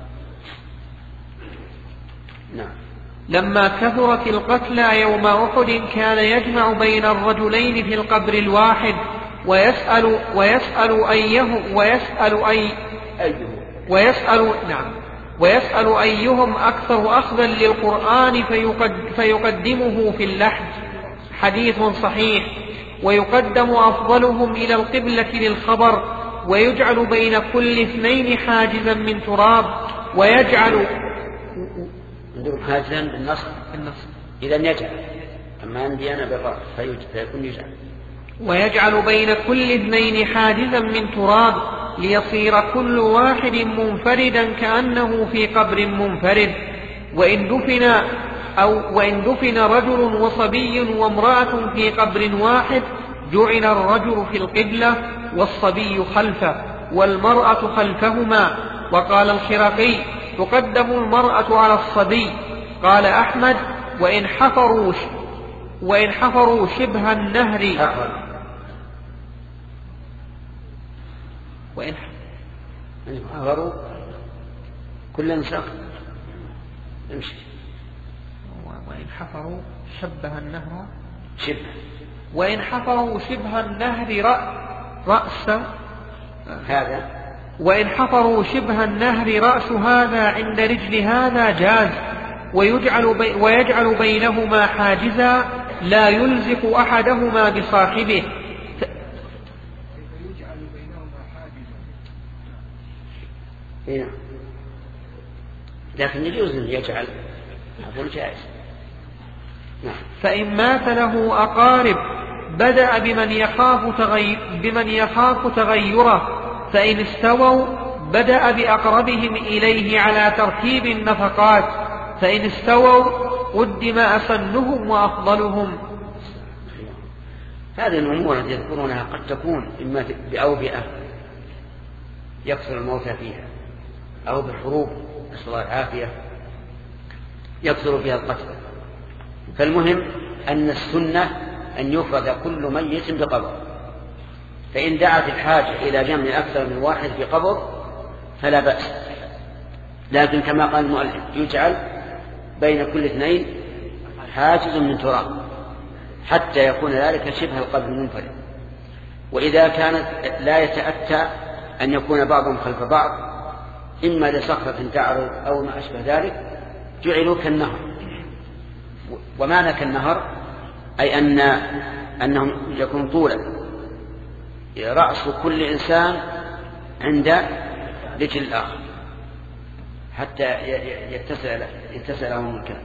نعم. لما كثرت القتلى يوم أحد كان يجمع بين الرجلين في القبر الواحد ويسأل ويسأل أيهم ويسأل أي أيهم ويسأل نعم ويسأل أيهم أكثر أخذا للقرآن فيقد فيقدمه في اللحد. حديث صحيح. ويقدم أفضلهم إلى القبلة للخبر، ويجعل بين كل اثنين حاجزا من تراب، ويجعل حاجزا بالنصر النصر إذا يجعل، أما عندي أنا بالرفع فيكون يجعل. ويجعل بين كل اثنين حاجزا من تراب ليصير كل واحد منفردا كأنه في قبر منفرد. وإن دفن أو وإن دفن رجل وصبي وامرأة في قبر واحد جعل الرجل في القبلة والصبي خلفه والمرأة خلفهما. وقال الخرقي: تقدم المرأة على الصبي. قال أحمد: وإن حفروا وإن حفروا شبه النهر وإن حفروا كل نسخ امشي وإن حفروا شبه النهر شبه وإن حفروا شبه النهر رأس هذا وإن حفروا شبه النهر رأس هذا عند رجل هذا جاز، ويجعل, بي ويجعل بينهما حاجزا لا يلزق أحدهما بصاحبه. يجعل بينهما حاجزا هنا، لكن يجوز أن يجعل أقول جائز. نعم. فإن مات له أقارب بدأ بمن يخاف تغير بمن يخاف تغيره، فإن استووا بدأ بأقربهم إليه على ترتيب النفقات، فإن استووا قدم أسنهم وأفضلهم. هذه الأمور التي يذكرونها قد تكون إما بأوبئة يكثر الموتى فيها، أو بحروب نسأل الله العافية يكثر فيها القتل. فالمهم أن السنة أن يفرد كل ميت بقبر، فإن دعت الحاجة إلى جمع أكثر من واحد في قبر فلا بأس، لكن كما قال المؤلف يجعل بين كل اثنين حاجز من تراب حتى يكون ذلك شبه القبر المنفرد. وإذا كانت لا يتأتى أن يكون بعضهم خلف بعض إما لصخرة تعرض أو ما أشبه ذلك جعلوا كالنهر. ومعنى كالنهر أي أن أنهم يكون طولا رأس كل إنسان عند رجل الآخر حتى يتسع يتسع لهم المكان.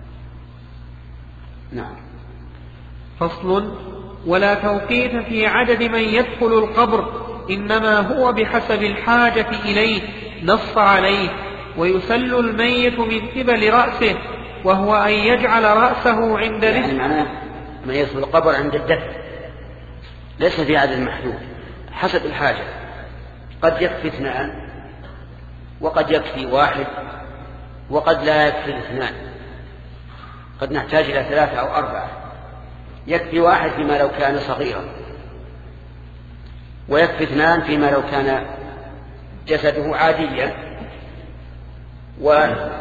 نعم. فصل: ولا توقيت في عدد من يدخل القبر، إنما هو بحسب الحاجة إليه، نص عليه. ويسل الميت من قبل رأسه، وهو أن يجعل رأسه عند رجل. يعني معناه من يدخل القبر عند الدفن ليس في عدد محدود حسب الحاجة، قد يكفي اثنان وقد يكفي واحد وقد لا يكفي اثنان، قد نحتاج إلى ثلاثة أو أربعة. يكفي واحد فيما لو كان صغيرا، ويكفي اثنان فيما لو كان جسده عاديا، ولا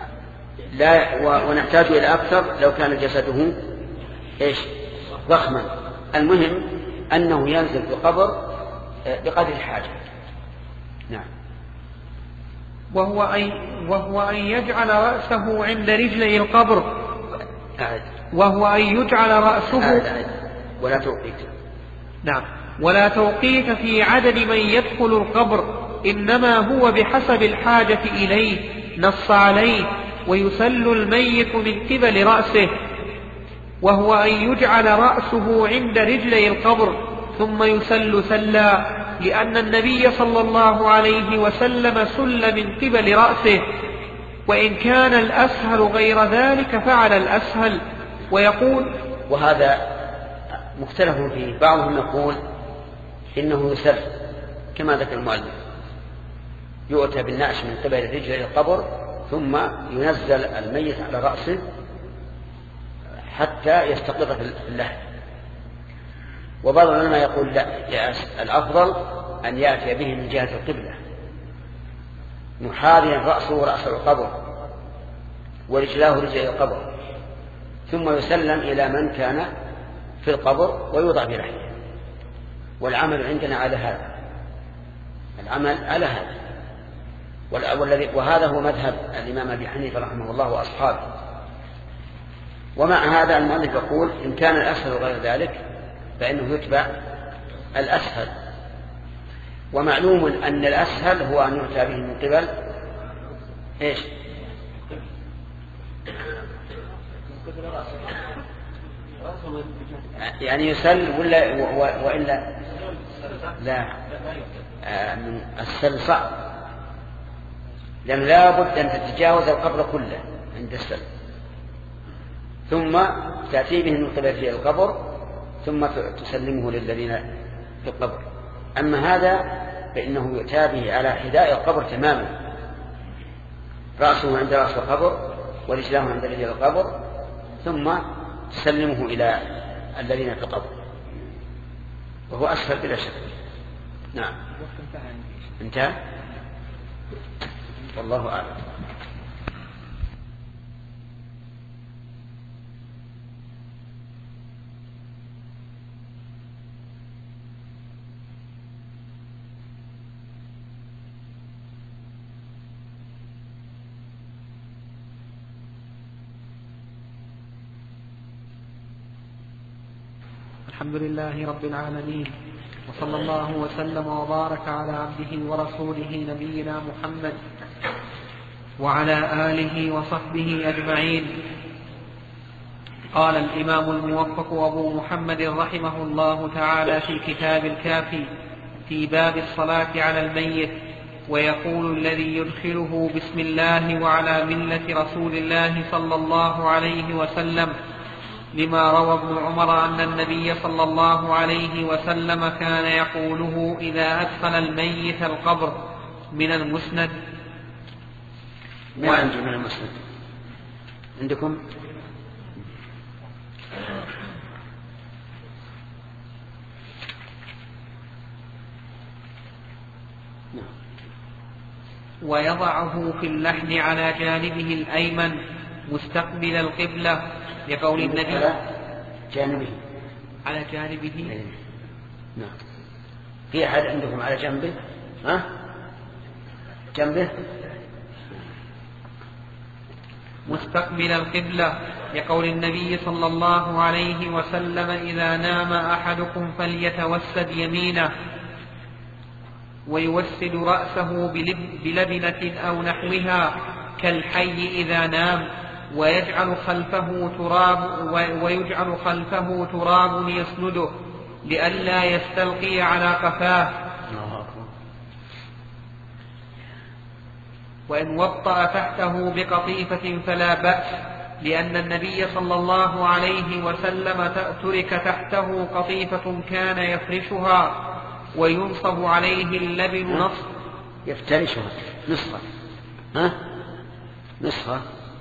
ونحتاج إلى أكثر لو كان جسده إيش ضخما. المهم أنه ينزل في القبر بقدر الحاجة. نعم. وهو أن, وهو أن يجعل رأسه عند رجلي القبر. أعد. وهو أن يجعل رأسه أعد أعد. ولا توقيت. نعم. ولا توقيت في عدد من يدخل القبر، إنما هو بحسب الحاجة إليه، نص عليه. ويسل الميت من قبل رأسه، وهو أن يجعل رأسه عند رجلي القبر ثم يسل سلا، لأن النبي صلى الله عليه وسلم سل من قبل رأسه. وإن كان الأسهل غير ذلك فعل الأسهل. ويقول: وهذا مختلف فيه، بعضهم يقول إنه يسل كما ذكر المؤلف، يؤتى بالنعش من قبل رجلي القبر ثم ينزل الميت على رأسه حتى يستقر في اللحد. وبعض العلماء يقول لا، الأفضل أن يأتي به من جهة القبلة محاذيا رأسه رأس القبر ورجلاه رجلي القبر، ثم يسلم إلى من كان في القبر ويوضع بلحيه. والعمل عندنا على هذا، العمل على هذا. وهذا هو مذهب الإمام أبي حنيفة رحمه الله وأصحابه. ومع هذا المؤلف يقول إن كان الأسهل غير ذلك فإنه يتبع الأسهل. ومعلوم أن الأسهل هو أن يؤتى به من قبل إيش؟ يعني يسل ولا وإلا لا؟ من السل صعب، لأن لا بد أن تتجاوز القبر كله عند السل، ثم تأتي به من قبل القبر ثم تسلمه للذين في القبر. أما هذا فإنه يؤتى به على حذاء القبر تماما رأسه عند رأس القبر ورجلاه عند رجل القبر، ثم تسلمه إلى الذين في القبر، وهو أسفل بلا شك. نعم. انتهى. والله أعلم. الحمد لله رب العالمين، وصلى الله وسلم وبارك على عبده ورسوله نبينا محمد وعلى آله وصحبه أجمعين. قال الإمام الموفق أبو محمد رحمه الله تعالى في كتاب الكافي في باب الصلاة على الميت، ويقول الذي يدخله بسم الله وعلى ملة رسول الله صلى الله عليه وسلم لما روى ابن عمر أن النبي صلى الله عليه وسلم كان يقوله إذا أدخل الميت القبر. من المسند. ما عندي من المسند. عندكم؟ ويضعه في اللحد على جانبه الأيمن مستقبل القبلة، لقول النبي جانبه على جانبه. أيه. نعم. في أحد عندكم على جنبه؟ ها؟ جنبه مستقبل القبلة، لقول النبي صلى الله عليه وسلم إذا نام أحدكم فليتوسد يمينه ويوسد رأسه بلبنة أو نحوها كالحي إذا نام، ويجعل خلفه تراب ويجعل خلفه تراب يسنده لئلا يستلقي على قفاه. وإن وطأ تحته بقطيفة فلا بأس، لأن النبي صلى الله عليه وسلم ترك تحته قطيفة كان يفرشها وينصب عليه اللبن نصب. يفترشها نصفا. ها؟ نصفا.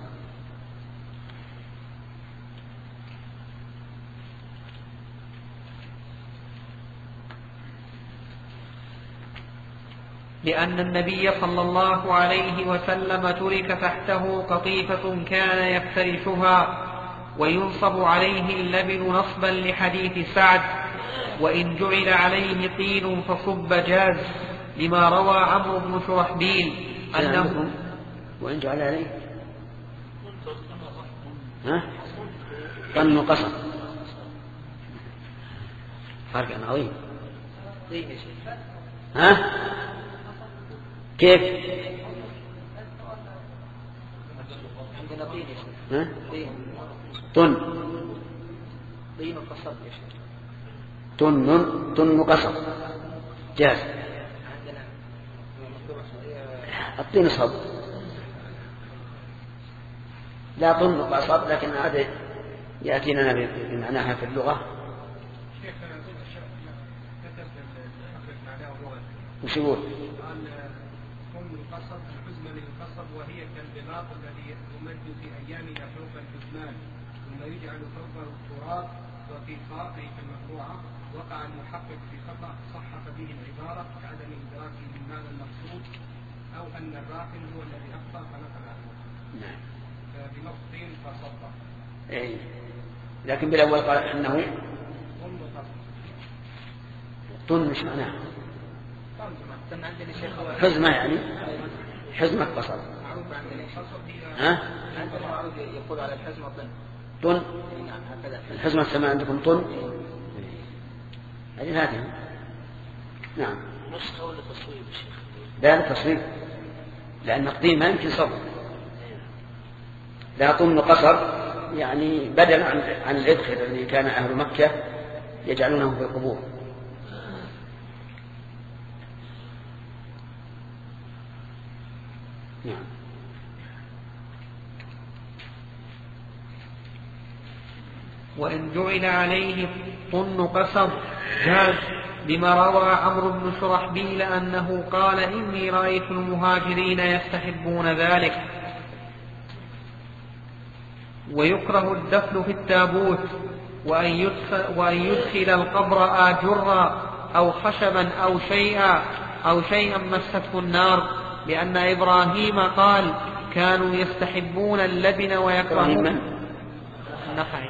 لأن النبي صلى الله عليه وسلم ترك تحته قطيفة كان يفترشها وينصب عليه اللبن نصبا لحديث سعد. وإن جعل عليه طين فصب جاز، لما روى عمرو بن شرحبيل أنه وإن جعل عليه ها؟ طن قصر. فرق عظيم. ها؟ كيف؟ عندنا طين يا شيخ. ها؟ طن. طين وقصب يا شيخ. طن طن قصب جاز. الطين صب، لا طن قصب، لكن هذا يأتينا بمعناها في اللغة. وش يقول؟ القصب الحزمة للقصب، وهي كالبلاط الذي يمد في أيامنا فوق الحزمان ثم يجعل فوقه التراب. وفي قاطع المقطوعة وقع المحقق في خطأ صحح به العبارة كعدم إدراك المعنى المقصود، أو أن الراحل هو الذي أخطأ فنقل عنه. نعم. بنقطين فصدق. إيه. لكن بالأول قال أنه طن قصب. طن مش معناه. طن عندنا شيخ حزمة يعني حزمة قصر. معروف عندنا شيخ. ها؟ عندنا معروف يقول على الحزمة طن. طن. نعم هكذا. الحزمة تسمى عندكم طن. هذه هذه. نعم. نسخة ولا تصويب يا شيخ؟ لا تصويب، لأن الطين ما يمكن صبر. لا طن قصر يعني بدل عن عن الإذخر الذي كان أهل مكة يجعلونه في القبور. نعم. وإن جعل عليه طن قصب جاز، لما روى عمرو بن شرحبيل أنه قال إني رأيت المهاجرين يستحبون ذلك، ويكره الدفن في التابوت، وأن يدخل, وأن يدخل القبر آجرا أو خشبا أو شيئا أو شيئا مسته النار، لأن إبراهيم قال كانوا يستحبون اللبن ويكرهون النخع.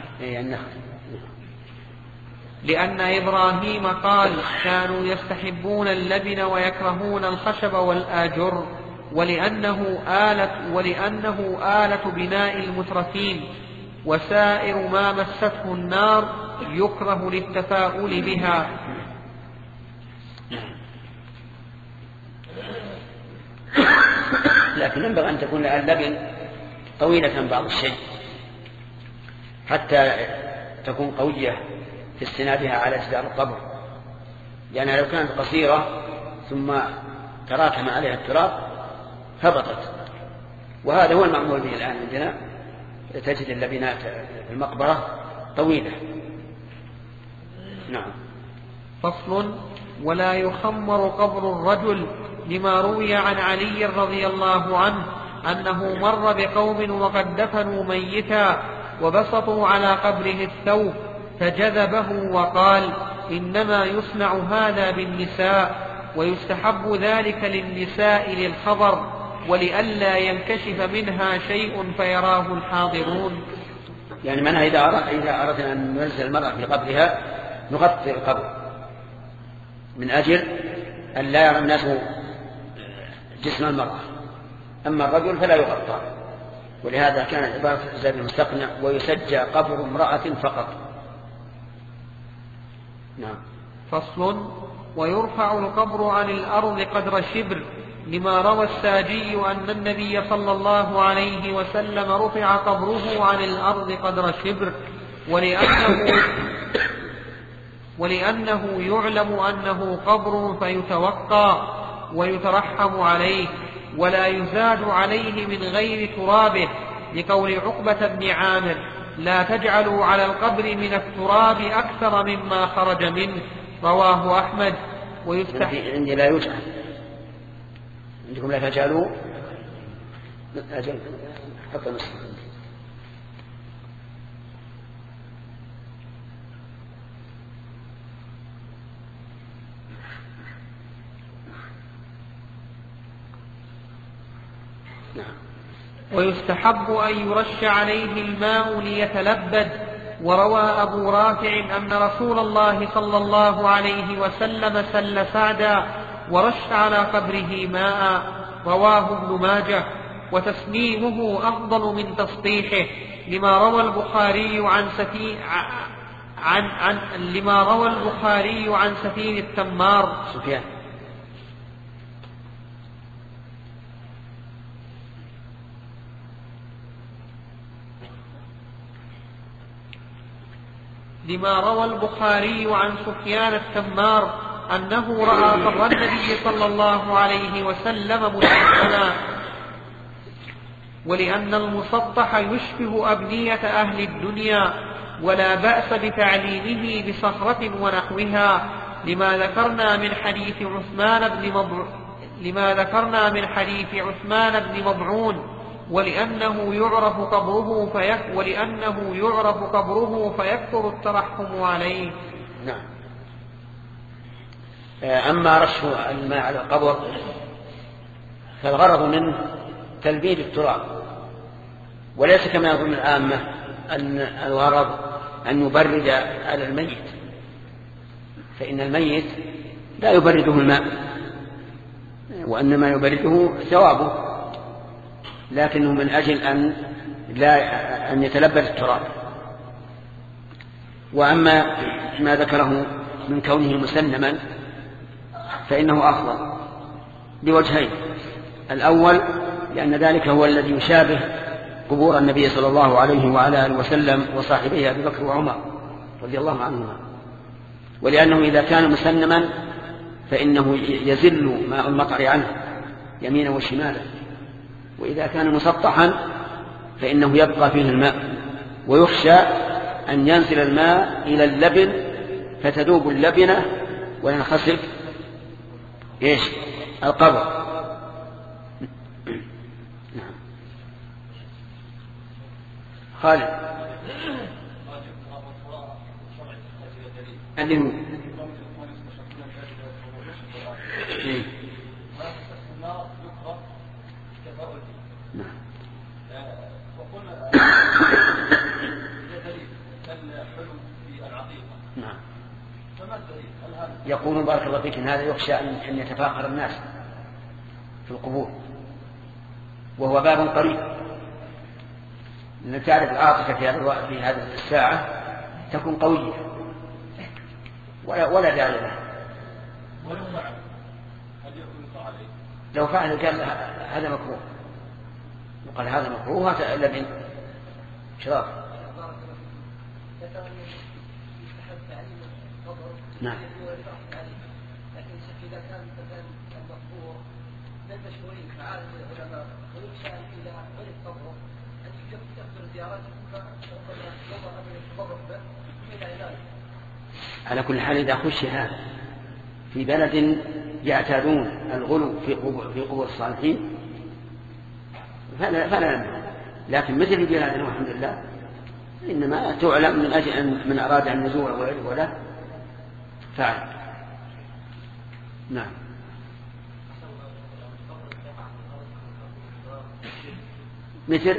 لأن إبراهيم قال كانوا يستحبون اللبن ويكرهون الخشب والآجر، ولأنه آلة, ولأنه آلة بناء المترفين، وسائر ما مسته النار يكره للتفاؤل بها. لكن ينبغي أن تكون اللبن طويلة بعض الشيء حتى تكون قوية في استنادها على جدار القبر، لأنها لو كانت قصيرة ثم تراكم عليها التراب هبطت، وهذا هو المعمول به الآن عندنا. تجد اللبنات في المقبرة طويلة. نعم. فصل: ولا يخمر قبر الرجل، لما روي عن علي رضي الله عنه أنه مر بقوم وقد دفنوا ميتا وبسطوا على قبره الثوب فجذبه وقال: إنما يصنع هذا بالنساء، ويستحب ذلك للنساء للخبر ولئلا ينكشف منها شيء فيراه الحاضرون. يعني منها إذا أردنا أن ننزل المرأة في قبرها نغطي القبر من أجل أن لا يرى الناس جسم المرأة، أما الرجل فلا يغطى، ولهذا كانت عبارة زاد المستقنع: ويسجى قبر امرأة فقط. نعم. فصل: ويرفع القبر عن الأرض قدر شبر، لما روى الساجي أن النبي صلى الله عليه وسلم رفع قبره عن الأرض قدر شبر، ولأنه, ولأنه يعلم أنه قبر فيتوقى ويترحم عليه ولا يزاد عليه من غير ترابه، لقول عقبة بن عامر: لا تجعلوا على القبر من التراب أكثر مما خرج منه، رواه أحمد. ويستحب عندي لا يجعل، عندكم لا تجعلوا، أجل حتى نصف. ويستحب أن يرش عليه الماء ليتلبد. وروى أبو رافع أن رسول الله صلى الله عليه وسلم سل سعدا ورش على قبره ماء، رواه ابن ماجه. وتسميمه أفضل من تسطيحه، لما روى البخاري عن سفين عن عن لما روى البخاري عن سفين التمار سفيان لما روى البخاري عن سفيان التمار أنه رأى قبر النبي صلى الله عليه وسلم مسطحا، ولأن المسطح يشبه أبنية أهل الدنيا ولا بأس بتعليمه بصخرة ونحوها، لما ذكرنا من حديث عثمان بن مضع... لما ذكرنا من حديث عثمان بن مضعون، ولأنه يعرف قبره فيك... ولأنه يعرف قبره فيكثر الترحم عليه. نعم. أما رش الماء على القبر فالغرض منه تلبيد التراب، وليس كما يظن العامة أن الغرض أن يبرد على الميت، فإن الميت لا يبرده الماء، وإنما يبرده ثوابه، لكنه من أجل أن لا أن يتلبد التراب. وأما ما ذكره من كونه مسنما فإنه أفضل بوجهين: الأول لأن ذلك هو الذي يشابه قبور النبي صلى الله عليه وعلى آله وسلم وصاحبيه أبي بكر وعمر رضي الله عنهما، ولأنه إذا كان مسنما فإنه يزل ماء المطر عنه يمينا وشمالا، وإذا كان مسطحا فإنه يبقى فيه الماء، ويخشى أن ينزل الماء إلى اللبن فتذوب اللبنة وينخسف إيش القبر. خالد اللي هو إيه؟ نعم. نعم. يقول بارك الله فيك إن هذا يخشى أن يتفاخر الناس في القبور، وهو باب قريب، لأن تعرف العاطفة في هذه الساعة تكون قوية ولا ولا داعي له. لو فعل قال هذا مكروه وقال هذا مكروه هذا إلا من شراب. نعم. لكن إذا كان مثلا المقبور من المشهورين فعالم العلماء ويخشى إذا عرف قبره أن يكثر زيارته فربما يضع من التبرك به إلى ذلك. على كل حال إذا خشي هذا في بلد يعتادون الغلو في قبور في قبور الصالحين فلا فلا لكن مثل في بلادنا والحمد لله إنما تعلم من أجل أن من أراد أن يزور وله فعل. نعم. مثل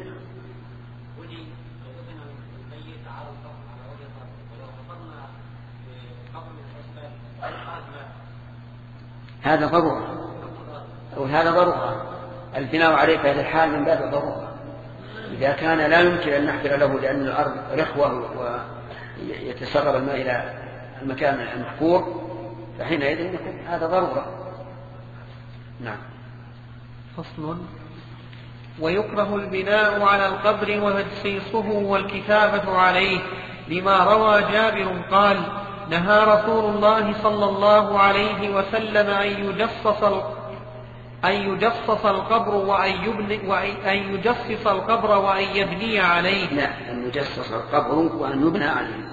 هذا ضرورة أو هذا ضرورة البناء عليه في هذا الحال من باب الضرورة. إذا كان لا يمكن أن نحفر له لأن الأرض رخوة ويتسرب الماء إلى المكان المحفور فحينئذ يكون هذا ضرورة. نعم. فصل. ويكره البناء على القبر وتجصيصه والكتابة عليه لما روى جابر قال نهى رسول الله صلى الله عليه وسلم أن يجصص أن يجصص القبر وأن يبني وأن يجصص القبر وأن يبني عليه. لا أن يجصص القبر وأن يبنى عليه.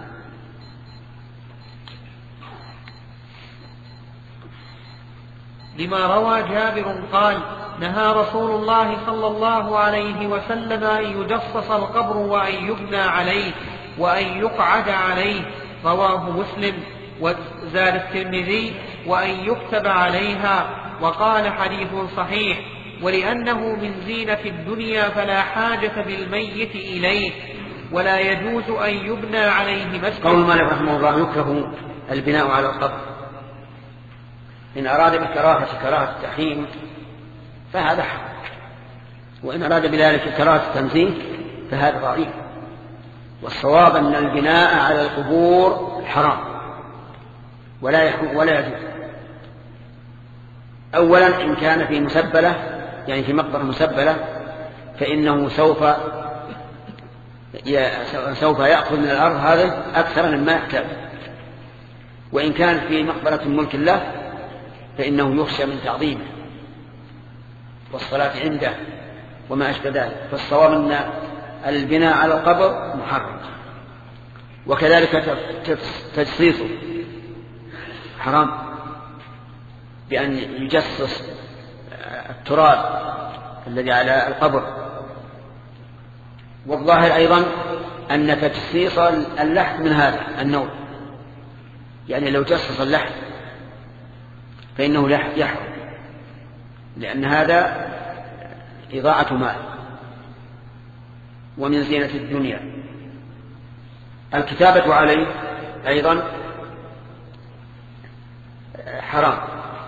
لما روى جابر قال نهى رسول الله صلى الله عليه وسلم أن يجصص القبر وأن يبنى عليه وأن يقعد عليه. رواه مسلم. وزاد الترمذي وأن يكتب عليها وقال حديث صحيح ولأنه من زينة الدنيا فلا حاجة بالميت إليه ولا يجوز أن يبنى عليه مسجد. قول مالك رحمه الله يكره البناء على القبر إن أراد بكراهة كراهة التحريم فهذا حق، وإن أراد بذلك كراهة التنزيه فهذا ضعيف. والصواب أن البناء على القبور حرام ولا ولا يجوز. أولا إن كان في مسبلة يعني في مقبرة مسبلة فإنه سوف سوف يأخذ من الأرض هذا أكثر مما يحتاج. وإن كان في مقبرة ملك الله فإنه يخشى من تعظيمه والصلاة عنده وما أشبه ذلك. فالصواب أن البناء على القبر محرم، وكذلك تجصيصه حرام بأن يجصص التراب الذي على القبر. والظاهر أيضا أن تجصيص اللحم من هذا النوع، يعني لو جصص اللحم فإنه يحرم لأن هذا إضاعة مال ومن زينة الدنيا. الكتابة عليه أيضا حرام،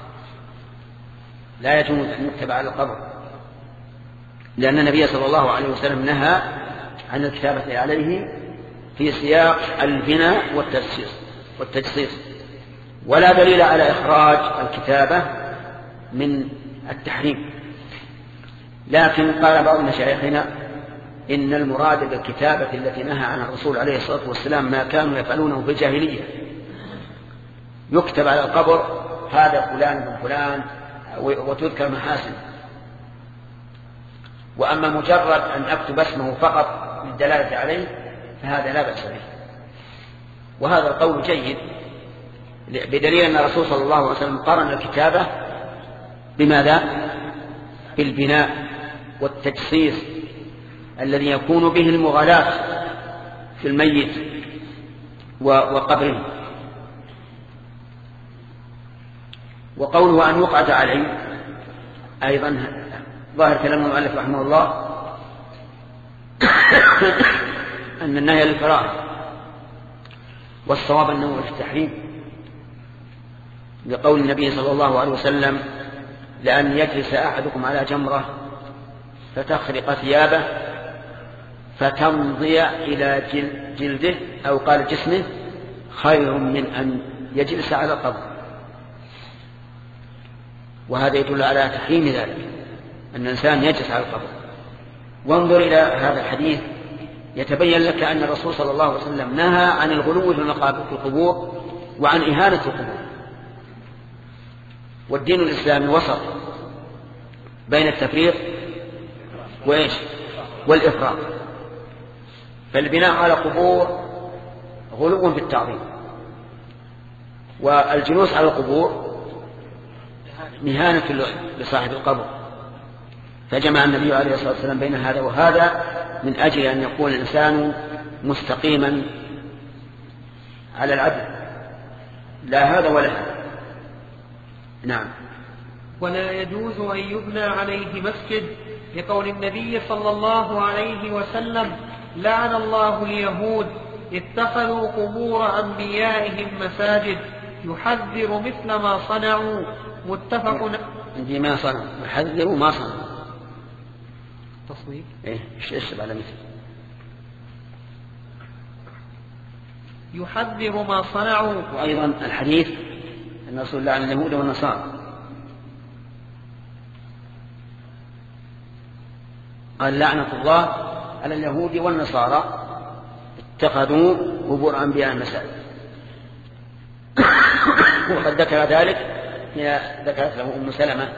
لا يجوز أن يكتب على القبر لأن النبي صلى الله عليه وسلم نهى عن الكتابة عليه في سياق البناء والتجصيص والتجصيص ولا دليل على إخراج الكتابة من التحريم. لكن قال بعض مشايخنا إن المراد بالكتابة التي نهى عنها الرسول عليه الصلاة والسلام ما كانوا يفعلونه في الجاهلية، يكتب على القبر هذا فلان بن فلان وتذكر محاسن. وأما مجرد أن أكتب اسمه فقط للدلالة عليه فهذا لا بأس به. وهذا القول جيد بدليل أن الرسول صلى الله عليه وسلم قارن الكتابة بماذا؟ بالبناء والتجصيص الذي يكون به المغالاة في الميت وقبره. وقوله أن يقعد عليه أيضا ظاهر كلام المؤلف رحمه الله أن النهي للكراهة، والصواب أنه للتحريم، لقول النبي صلى الله عليه وسلم: لأن يجلس أحدكم على جمرة فتخرق ثيابه فتمضي إلى جلده أو قال جسمه خير من أن يجلس على القبر. وهذا يدل على تحريم ذلك، أن الإنسان يجلس على القبر. وانظر إلى هذا الحديث يتبين لك أن الرسول صلى الله عليه وسلم نهى عن الغلو في القبور وعن إهانة القبور. والدين الإسلامي وسط بين التفريط وإيش والإفراط. فالبناء على قبور غلو في التعظيم، والجلوس على القبور مهانة لصاحب القبر. فجمع النبي عليه الصلاة والسلام بين هذا وهذا من أجل أن يكون الإنسان مستقيما على العدل، لا هذا ولا هذا. نعم. ولا يجوز أن يبنى عليه مسجد، لقول النبي صلى الله عليه وسلم: لعن الله اليهود اتخذوا قبور أنبيائهم مساجد، يحذر مثل ما صنعوا. متفق. عندي ما صنعوا، يحذروا ما صنعوا. تصوير ايه ايش على مثل يحذر ما صنعوا. وايضا الحديث ان الرسول لعن اليهود والنصارى، قال: لعنة الله على اليهود والنصارى اتخذوا قبور أنبياء مساجد. وقد ذكر ذلك حين ذكرت له أم سلمة: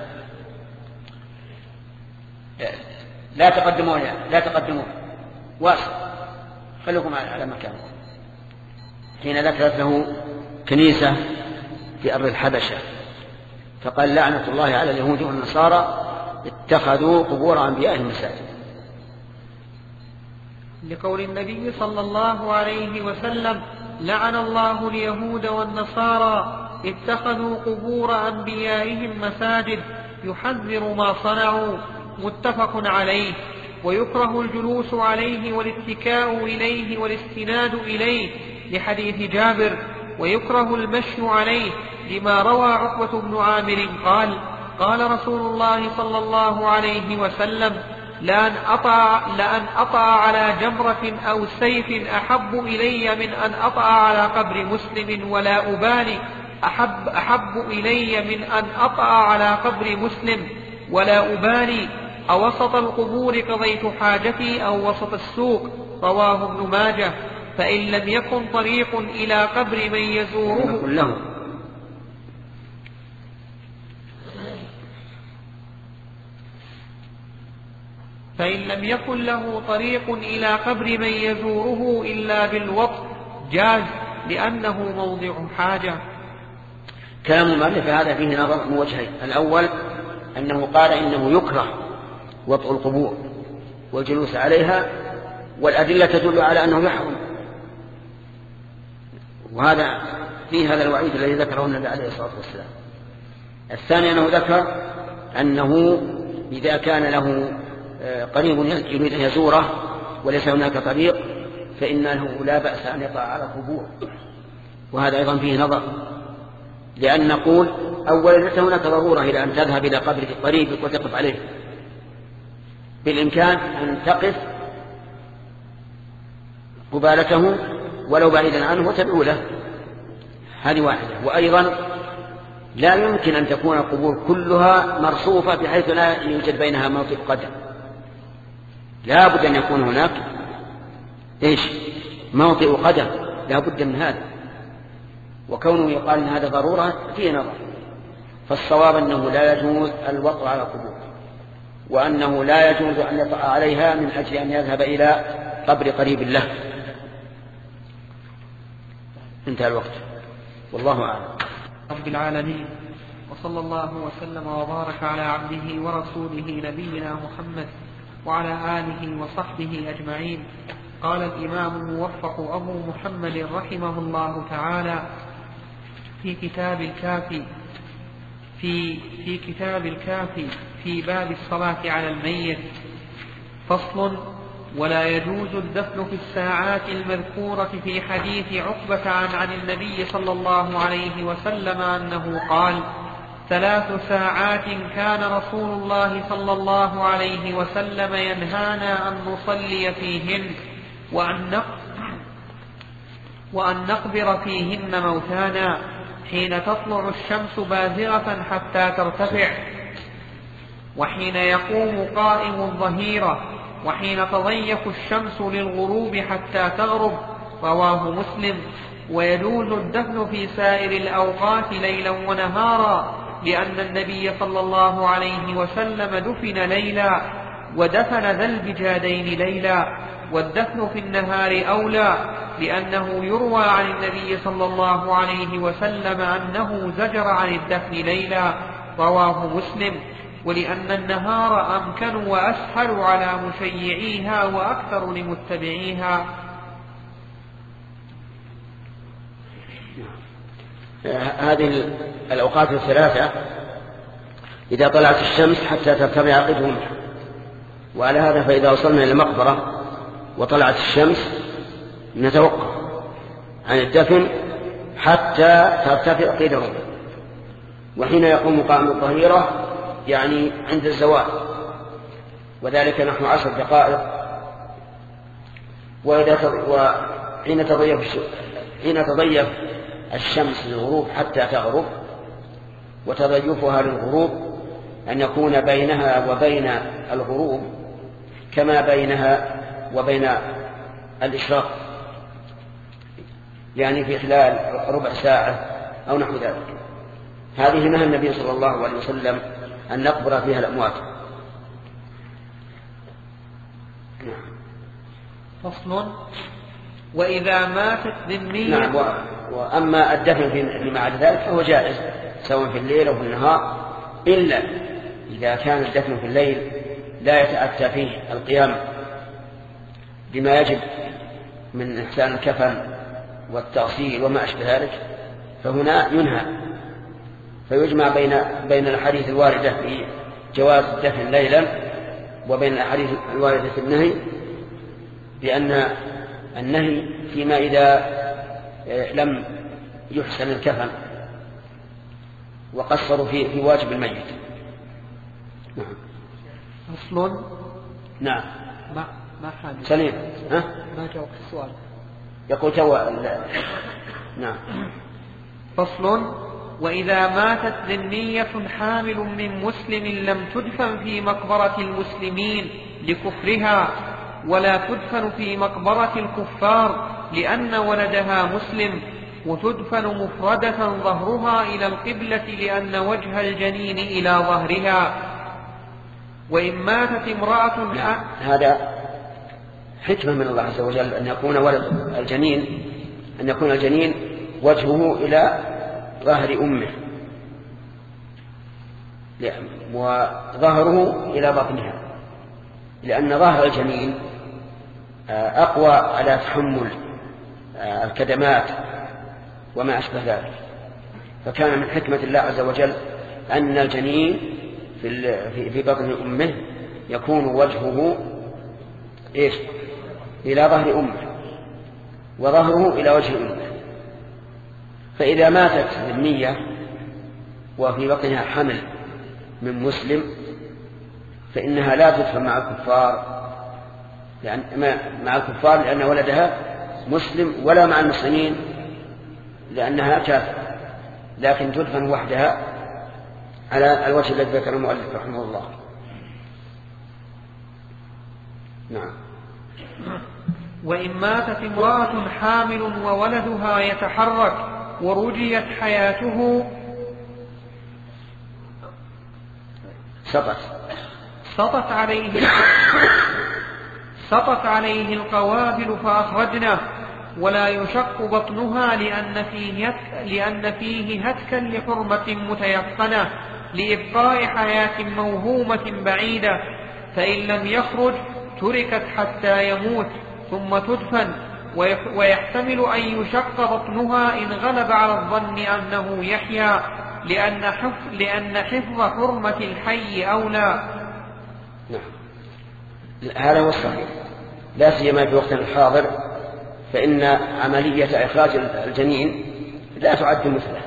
لا تقدموا لا تقدموا واصل، خلوكم على مكانكم. حين ذكرت له كنيسة في أرض الحبشة فقال: لعنة الله على اليهود والنصارى اتخذوا قبور أنبيائهم مساجد. لقول النبي صلى الله عليه وسلم: لعن الله اليهود والنصارى اتخذوا قبور أنبيائهم مساجد، يحذر ما صنعوا. متفق عليه. ويكره الجلوس عليه والاتكاء إليه والاستناد إليه، لحديث جابر. ويكره المشي عليه، لما روى عقبة بن عامر قال: قال رسول الله صلى الله عليه وسلم: لأن أطع, لأن أطع على جمرة أو سيف أحب إلي من أن أطع على قبر مسلم، ولا أبالي. أحب, أحب إلي من أن أطع على قبر مسلم ولا أبالي. أوسط القبور قضيت حاجتي أو وسط السوق. رواه ابن ماجه. فإن لم يكن طريق إلى قبر من يزوره له فإن لم يكن له طريق إلى قبر من يزوره إلا بالوطء جاز، لأنه موضع حاجة. كلام المؤلف هذا فيه نظر من وجهين: الأول أنه قال إنه يكره وطء القبور والجلوس عليها، والأدلة تدل على أنه يحرم، وهذا فيه هذا الوعيد الذي ذكره النبي عليه الصلاة والسلام. الثاني أنه ذكر أنه إذا كان له قريب يريد أن يزوره وليس هناك طريق فإنه لا بأس أن يطلع على القبور، وهذا أيضا فيه نظر، لأن نقول أولا ليس هناك ضرورة إلى أن تذهب إلى قبر قريبك وتقف عليه، بالإمكان أن تقف قبالته ولو بعيدا عنه وتدعو له، هذه واحدة. وأيضا لا يمكن أن تكون القبور كلها مرصوفة بحيث لا يوجد بينها موطئ قدم، لا بد أن يكون هناك إيش موطئ قدم، لا بد من هذا. وكونه يقال أن هذا ضرورة فيه نظر، فالصواب أنه لا يجوز الوطء على القبور، وأنه لا يجوز أن يطأ عليها من أجل أن يذهب إلى قبر قريب له. انتهى الوقت، والله أعلم. رب العالمين، وصلى الله وسلم وبارك على عبده ورسوله نبينا محمد وعلى آله وصحبه أجمعين. قال الإمام الموفق أبو محمد رحمه الله تعالى في كتاب الكافي في, في كتاب الكافي في باب الصلاة على الميت: فصل: ولا يجوز الدفن في الساعات المذكورة في حديث عقبة عن, عن النبي صلى الله عليه وسلم أنه قال: ثلاث ساعات كان رسول الله صلى الله عليه وسلم ينهانا أن نصلي فيهن وأن, وأن نقبر فيهن موتانا، حين تطلع الشمس بازغة حتى ترتفع، وحين يقوم قائم الظهيرة، وحين تضيق الشمس للغروب حتى تغرب. رواه مسلم. ويجوز الدفن في سائر الأوقات ليلا ونهارا، لأن النبي صلى الله عليه وسلم دفن ليلا، ودفن ذا البجادين ليلا. والدفن في النهار أولى، لأنه يروى عن النبي صلى الله عليه وسلم أنه زجر عن الدفن ليلا. رواه مسلم. ولأن النهار أمكن وأسهل على مشيعيها وأكثر لمتبعيها. هذه الأوقات الثلاثة إذا طلعت الشمس حتى ترتفع قدهم، وعلى هذا فإذا وصلنا إلى المقبرة وطلعت الشمس نتوقف عن الدفن حتى ترتفع قدهم، وحين يقوم قائم الظهيرة يعني عند الزوال، وذلك نحو عشر دقائق. وإذا وحين تضيف حين تضيف الشمس للغروب حتى تغرب، وتضيفها للغروب أن يكون بينها وبين الغروب كما بينها وبين الإشراق، يعني في خلال ربع ساعة أو نحو ذلك. هذه نهى النبي صلى الله عليه وسلم أن نقبر فيها الأموات. فصل: وإذا ماتت ذمية. نعم. وأما الدفن فيما عدا ذلك فهو جائز سواء في الليل أو في النهار، إلا إذا كان الدفن في الليل لا يتأتى فيه القيام بما يجب من إحسان الكفن والتغسيل وما أشبه ذلك، فهنا ينهى. فيجمع بين بين الأحاديث الواردة في جواز الدفن ليلا وبين الأحاديث الواردة في النهي، بأن النهي فيما إذا لم يحسن الكفن وقصروا في في واجب الميت. نعم. فصل. نعم. ما ما حاجة. سليم. ها؟ ما جاوب السؤال. يقول تو. نعم. فصل: وإذا ماتت ذمية حامل من مسلم لم تدفن في مقبرة المسلمين لكفرها، ولا تدفن في مقبرة الكفار لأن ولدها مسلم، وتدفن مفردة ظهرها إلى القبلة لأن وجه الجنين إلى ظهرها. وإن ماتت امرأة. نعم. هذا حكمة من الله عز وجل أن يكون ولد الجنين أن يكون الجنين وجهه إلى ظهر أمه وظهره إلى بطنها، لأن ظهر الجنين أقوى على تحمل الكدمات وما أشبه ذلك. فكان من حكمة الله عز وجل أن الجنين في بطن أمه يكون وجهه إيش؟ إلى ظهر أمه وظهره إلى وجه أمه. فإذا ماتت ذمية وفي بطنها حمل من مسلم فإنها لا تدفن مع الكفار، لأن مع الكفار لأن ولدها مسلم، ولا مع المسلمين لأنها كافرة، لكن تدفن وحدها على الوجه الذي ذكر المؤلف رحمه الله. نعم. وإن ماتت امرأة حامل وولدها يتحرك ورجيت حياته سقط سقط عليه سقط عليه القوابل فأخرجنه، ولا يشق بطنها لأن فيه هتك لأن فيه هتكا لحرمة متيقنة لإبقاء حياة موهومة بعيدة، فإن لم يخرج تركت حتى يموت ثم تدفن، ويحتمل أن يشق بطنها إن غلب على الظن أنه يحيى، لأن حفظ, لأن حفظ حرمة الحي أولى. نعم، هذا هو الصحيح، لا سيما في وقتنا الحاضر، فإن عملية إخراج الجنين لا تعد مثله.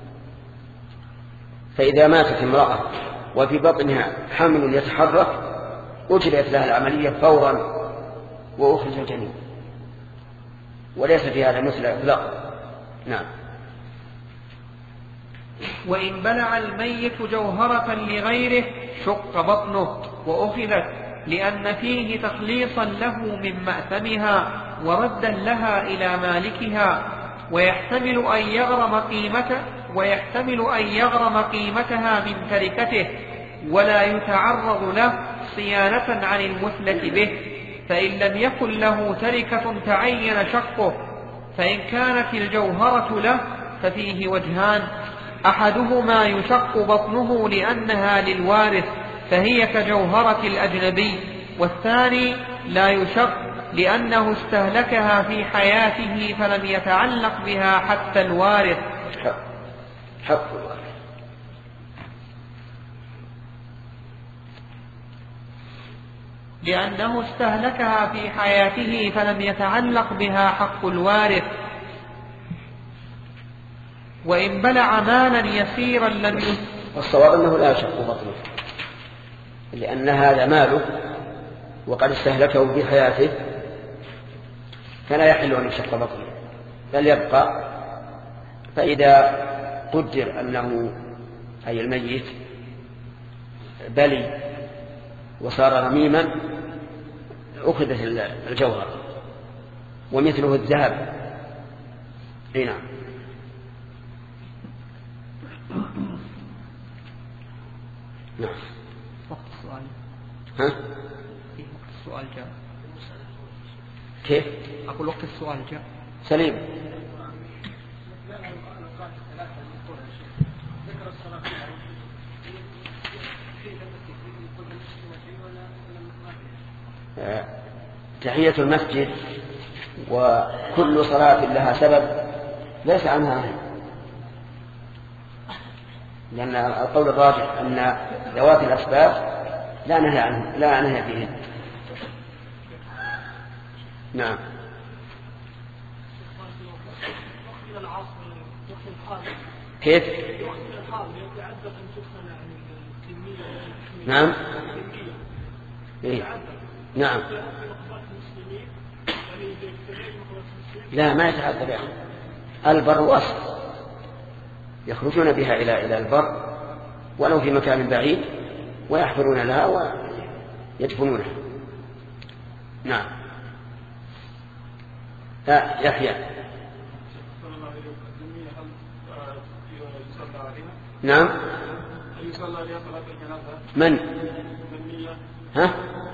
فإذا ماتت امرأة وفي بطنها حمل يتحرك أجريت لها العملية فورا وأخرج الجنين، وليس في هذا مثل إطلاق. نعم. وإن بلع الميت جوهرة لغيره شق بطنه وأخذت، لأن فيه تخليصا له من مأثمها وردا لها إلى مالكها، ويحتمل أن يغرم قيمته ويحتمل أن يغرم قيمتها من تركته، ولا يتعرض له صيانة عن المثلة به. فإن لم يكن له تركة تعين شقه، فإن كانت الجوهرة له ففيه وجهان: أحدهما يشق بطنه لأنها للوارث فهي كجوهرة الأجنبي، والثاني لا يشق لأنه استهلكها في حياته فلم يتعلق بها حتى الوارث. حق الوارث. لأنه استهلكها في حياته فلم يتعلق بها حق الوارث. وإن بلع مالا يسيرا لم يس... والصواب أنه لا يشق بطنه، لأن هذا ماله وقد استهلكه في حياته، فلا يحل أن يشق بطنه بل يبقى. فإذا قدر أنه أي الميت بلي وصار رميما أخذت الجوهر، ومثله الذهب. اي نعم. نعم. وقت السؤال. ها؟ في وقت السؤال جاء. كيف؟ أقول وقت السؤال جاء. سليم. تحية المسجد وكل صلاة لها سبب ليس عنها نهي، لأن القول الراجح أن ذوات الأسباب لا نهي عنه لا نهي فيهن. نعم. كيف؟ نعم. إيه؟ نعم. لا، ما يتعذر بها. البر واسط يخرجون بها إلى إلى البر ولو في مكان بعيد، ويحفرون لها ويدفنونها. نعم. لا يحيى. نعم. من؟ ها؟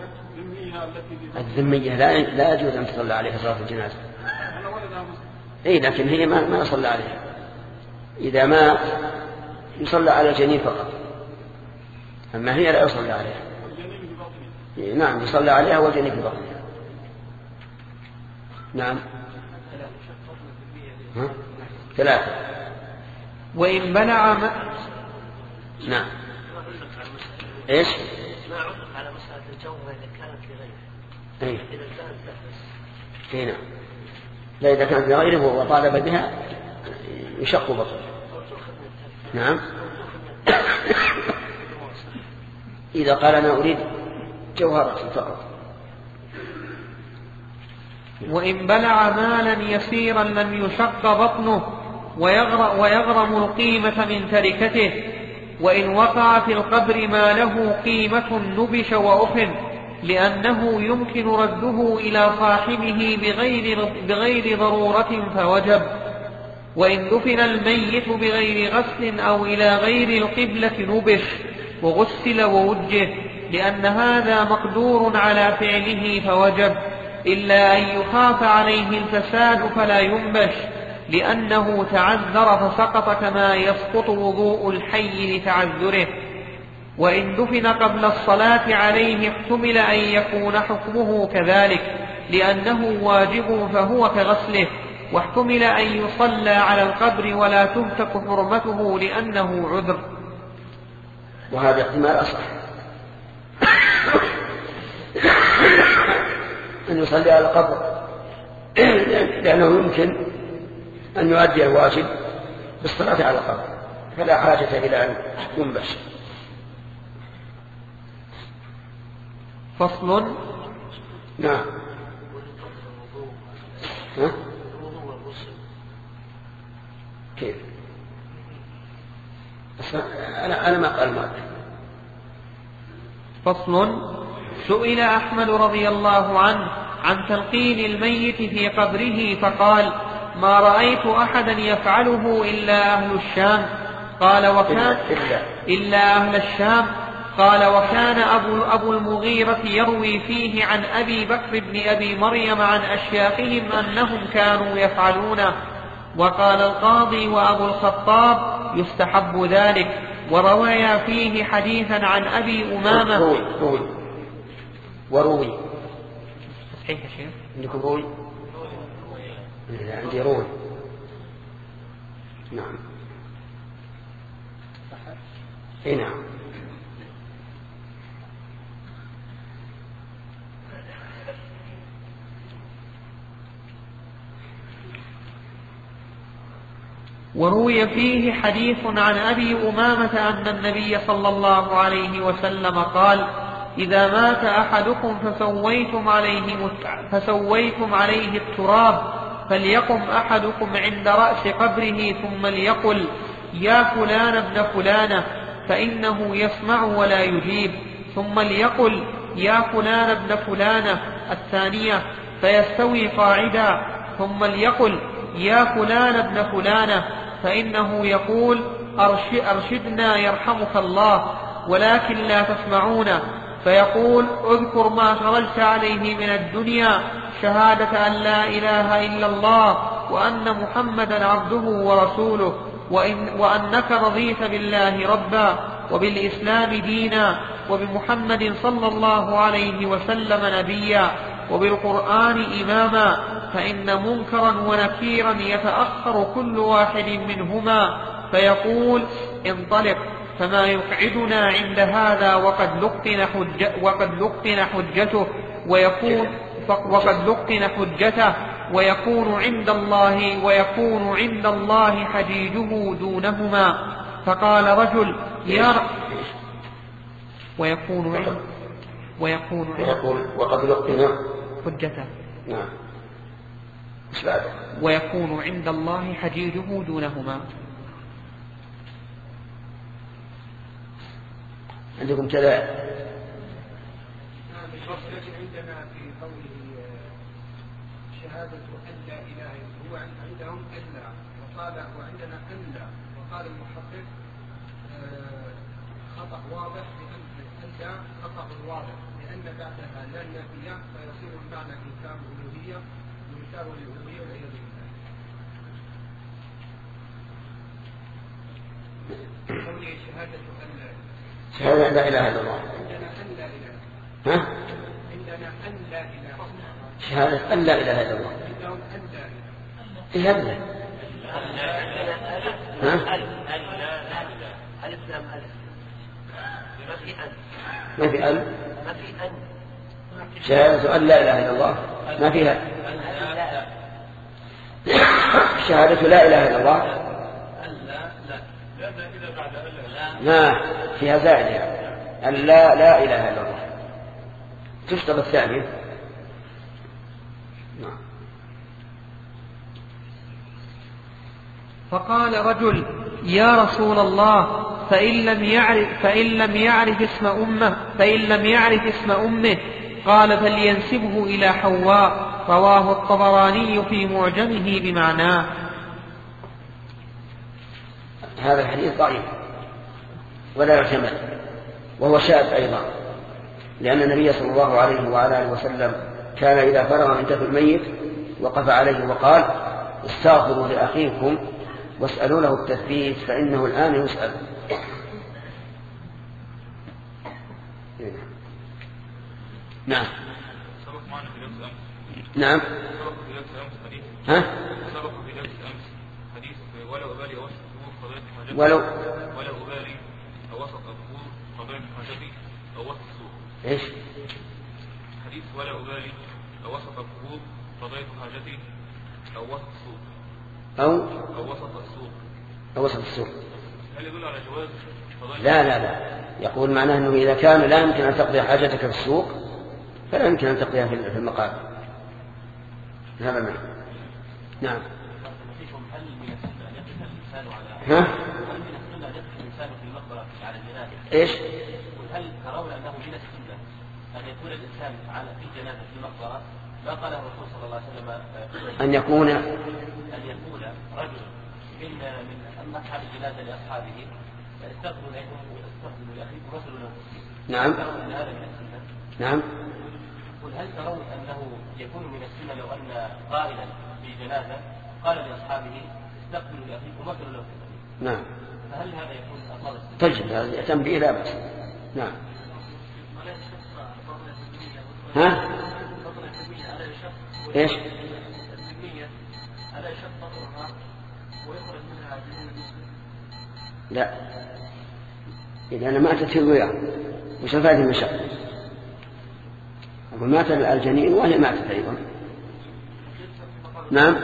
الذمية لا لا يجوز أن تصلى عليها صلاة الجنازة. إيه، لكن هي ما ما يصلى عليها. إذا ما يصلى على الجنين فقط، أما هي لا يصلى عليها. إيه نعم، يصلى عليها والجنين في بطنها. نعم. ها؟ ثلاثة. وإن بلع ما... نعم. إيش؟ ما عرف على مسألة الجوهرة إذا كانت لغيره. إيه. إذا كانت تحرس. إيه نعم. لا، إذا كانت لغيره وطالب بها يشق بطنه. نعم. إذا قال أنا أريد جوهرة فقط. وإن بلع مالا يسيرا لم يشق بطنه ويغرم القيمة من تركته. وإن وقع في القبر ما له قيمة نبش وأخذ، لأنه يمكن رده إلى صاحبه بغير, بغير ضرورة فوجب. وإن دفن الميت بغير غسل أو إلى غير القبلة نبش وغسل ووجه، لأن هذا مقدور على فعله فوجب، إلا أن يخاف عليه الفساد فلا ينبش، لأنه تعذر فسقط كما يسقط وضوء الحي لتعذره. وإن دفن قبل الصلاة عليه احتمل أن يكون حكمه كذلك لأنه واجب فهو كغسله، واحتمل أن يصلى على القبر ولا تهتك حرمته لأنه عذر. وهذا احتمال أصح أن يصلي على القبر لأنه يمكن أن يؤدي الواجب بالصلاة على القبر، فلا حاجة إلى أن ينبش. فصل. نعم. ها؟ كيف؟ أنا أنا ما قال ما. فصل. سئل أحمد رضي الله عنه عن تلقين الميت في قبره فقال: ما رأيت أحدا يفعله إلا أهل الشام. قال: وكان إلا أهل الشام. قال: وكان أبو, أبو المغيرة يروي فيه عن أبي بكر بن أبي مريم عن أشياخهم أنهم كانوا يفعلونه. وقال القاضي وأبو الخطاب: يستحب ذلك. وروي فيه حديثا عن أبي أمامة. روي روي وروي صحيح يا شيخ؟ عندكم روي؟ عندي روي. نعم. اي نعم. وروي فيه حديث عن أبي أمامة أن النبي صلى الله عليه وسلم قال: إذا مات أحدكم فسويتم عليه, فسويتم عليه التراب فليقم أحدكم عند رأس قبره ثم ليقل: يا فلان ابن فلانة، فإنه يسمع ولا يجيب. ثم ليقل: يا فلان ابن فلانة الثانية، فيستوي قاعدا. ثم ليقل: يا فلان ابن فلانة، فإنه يقول: أرشدنا يرحمك الله، ولكن لا تسمعون. فيقول: اذكر ما خرجت عليه من الدنيا، شهادة أن لا إله إلا الله وأن محمدا عبده ورسوله، وإن وأنك رضيت بالله ربا وبالإسلام دينا وبمحمد صلى الله عليه وسلم نبيا وبالقرآن إماما، فإن منكرا ونكيرا يتأخر كل واحد منهما، فيقول: انطلق، فما يقعدنا عند هذا وقد لقن حج وقد لقن حجته ويكون وقد لقن حجته ويكون عند الله ويكون عند الله حجيجه دونهما. فقال رجل: يا ر... ويكون عند ويكون عند وقد لقن حجته. نعم. ويكون عند الله حجيجه دونهما. عندكم كذا؟ عندنا في قوله شهادة أن لا إله إلا هو، عندهم ألا، وقال وعندنا ألا، وقال المحقق خطأ واضح لأن ألا خطأ واضح لأن بعدها لا نافية فيصير المعنى إنكار الألوهية وإنكار الألوهية والعياذ بالله. قوله شهادة ألا، شهادة لا إله إلا الله. عندنا أن لا إله. ها؟ عندنا أن لا إله. شهادة أن لا إله إلا الله. عندهم أن لا إله. إيه هذا؟ ها؟ ألف لام ألف. ما في أن. ما في أن. ما في أن. شهادة أن لا إله إلا الله ما فيها. شهادة لا إله إلا الله ما فيها زائدة. أن لا لا إله إلا الله تشتغل الثانية. نعم. فقال رجل: يا رسول الله، فإن لم يعرف فإن لم يعرف اسم أمه فإن لم يعرف اسم أمه قال: فلينسبه إلى حواء. رواه الطبراني في معجمه بمعناه. هذا الحديث ضعيف ولا يعتمد، وهو شاذ أيضا، لأن النبي صلى الله عليه وعلى آله وسلم كان إذا فرغ من دفن الميت وقف عليه وقال: استغفروا لأخيكم واسألوا له التثبيت فإنه الآن يسأل. نعم. سبق معنا في درس أمس. نعم. سبق في درس أمس حديث. ها؟ سبق في درس أمس حديث ولو أبالي أوسط أبوه قضية حاجتي. ولو ولو أبالي أوسط أبوه قضية حاجتي أو وسط السوق. إيش؟ حديث ولا أبالي أوسط أبوه قضية حاجتي أو وسط السوق. أو أو وسط السوق. أو وسط السوق. هل يدل على جواز قضاء؟ لا لا لا، يقول معناه أنه إذا كان لا يمكن أن تقضي حاجتك في السوق فلا يمكن أن تقضيها في المقابر. هذا معنى. نعم. هل من السنة أن يقف الإنسان على ها؟ هل من السنة أن يقف الإنسان في المقبرة على الجنازة؟ إيش؟ هل ترون أنه من السنة أن يكون الإنسان على في جنازة في المقبرة ما قاله الرسول صلى الله عليه وسلم أن يكون أن يكون رجل من من أصحاب الجنازة لأصحابه استغفروا لكم واستغفروا لأخيكم وصلوا له. نعم. ترون أن هذا من السنة؟ نعم. قل هل ترون أنه يكون من السنة لو أن قائلا في جنازة قال لأصحابه استغفروا لأخيكم وصلوا له. نعم. فهل هذا يكون أفضل السنة؟ طيب هذا يتم به لا بأس. نعم. ها؟ ايش؟ لا، إذا أنا ماتت الوياه وش الفائدة من الشق؟ أقول مات الجنين وهي ماتت أيضا. نعم.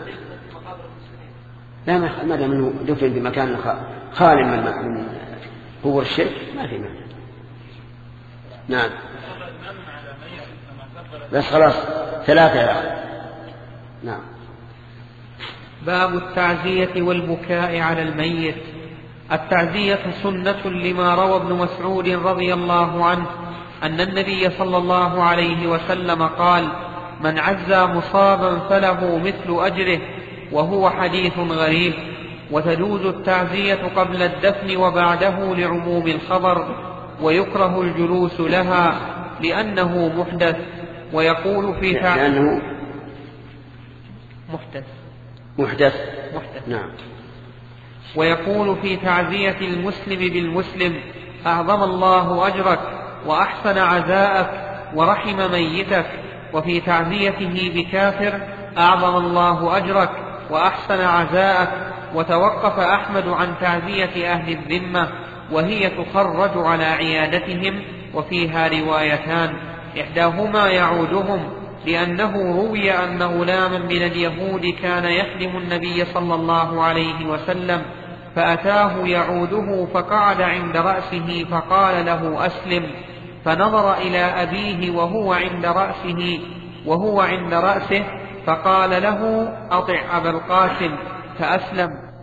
لا، ما دام منه دفن بمكان خال من قبور الشرك ما في معنى. نعم. بس خلاص ثلاثة يا أخي. نعم. باب التعزية والبكاء على الميت. التعزية سنة لما روى ابن مسعود رضي الله عنه أن النبي صلى الله عليه وسلم قال: من عزى مصابا فله مثل أجره، وهو حديث غريب. وتجوز التعزية قبل الدفن وبعده لعموم الخبر، ويكره الجلوس لها لأنه محدث. ويقول في لأنه محدث محدث محدث نعم. ويقول في تعزية المسلم بالمسلم: أعظم الله أجرك وأحسن عزاءك ورحم ميتك. وفي تعزيته بكافر: أعظم الله أجرك وأحسن عزاءك. وتوقف أحمد عن تعزية أهل الذمة، وهي تخرج على عيادتهم، وفيها روايتان: إحداهما يعودهم، لأنه روي أن غلاما من اليهود كان يخدم النبي صلى الله عليه وسلم، فأتاه يعوده فقعد عند رأسه فقال له: أسلم. فنظر إلى أبيه وهو عند رأسه وهو عند رأسه فقال له: أطع أبا القاسم، فأسلم.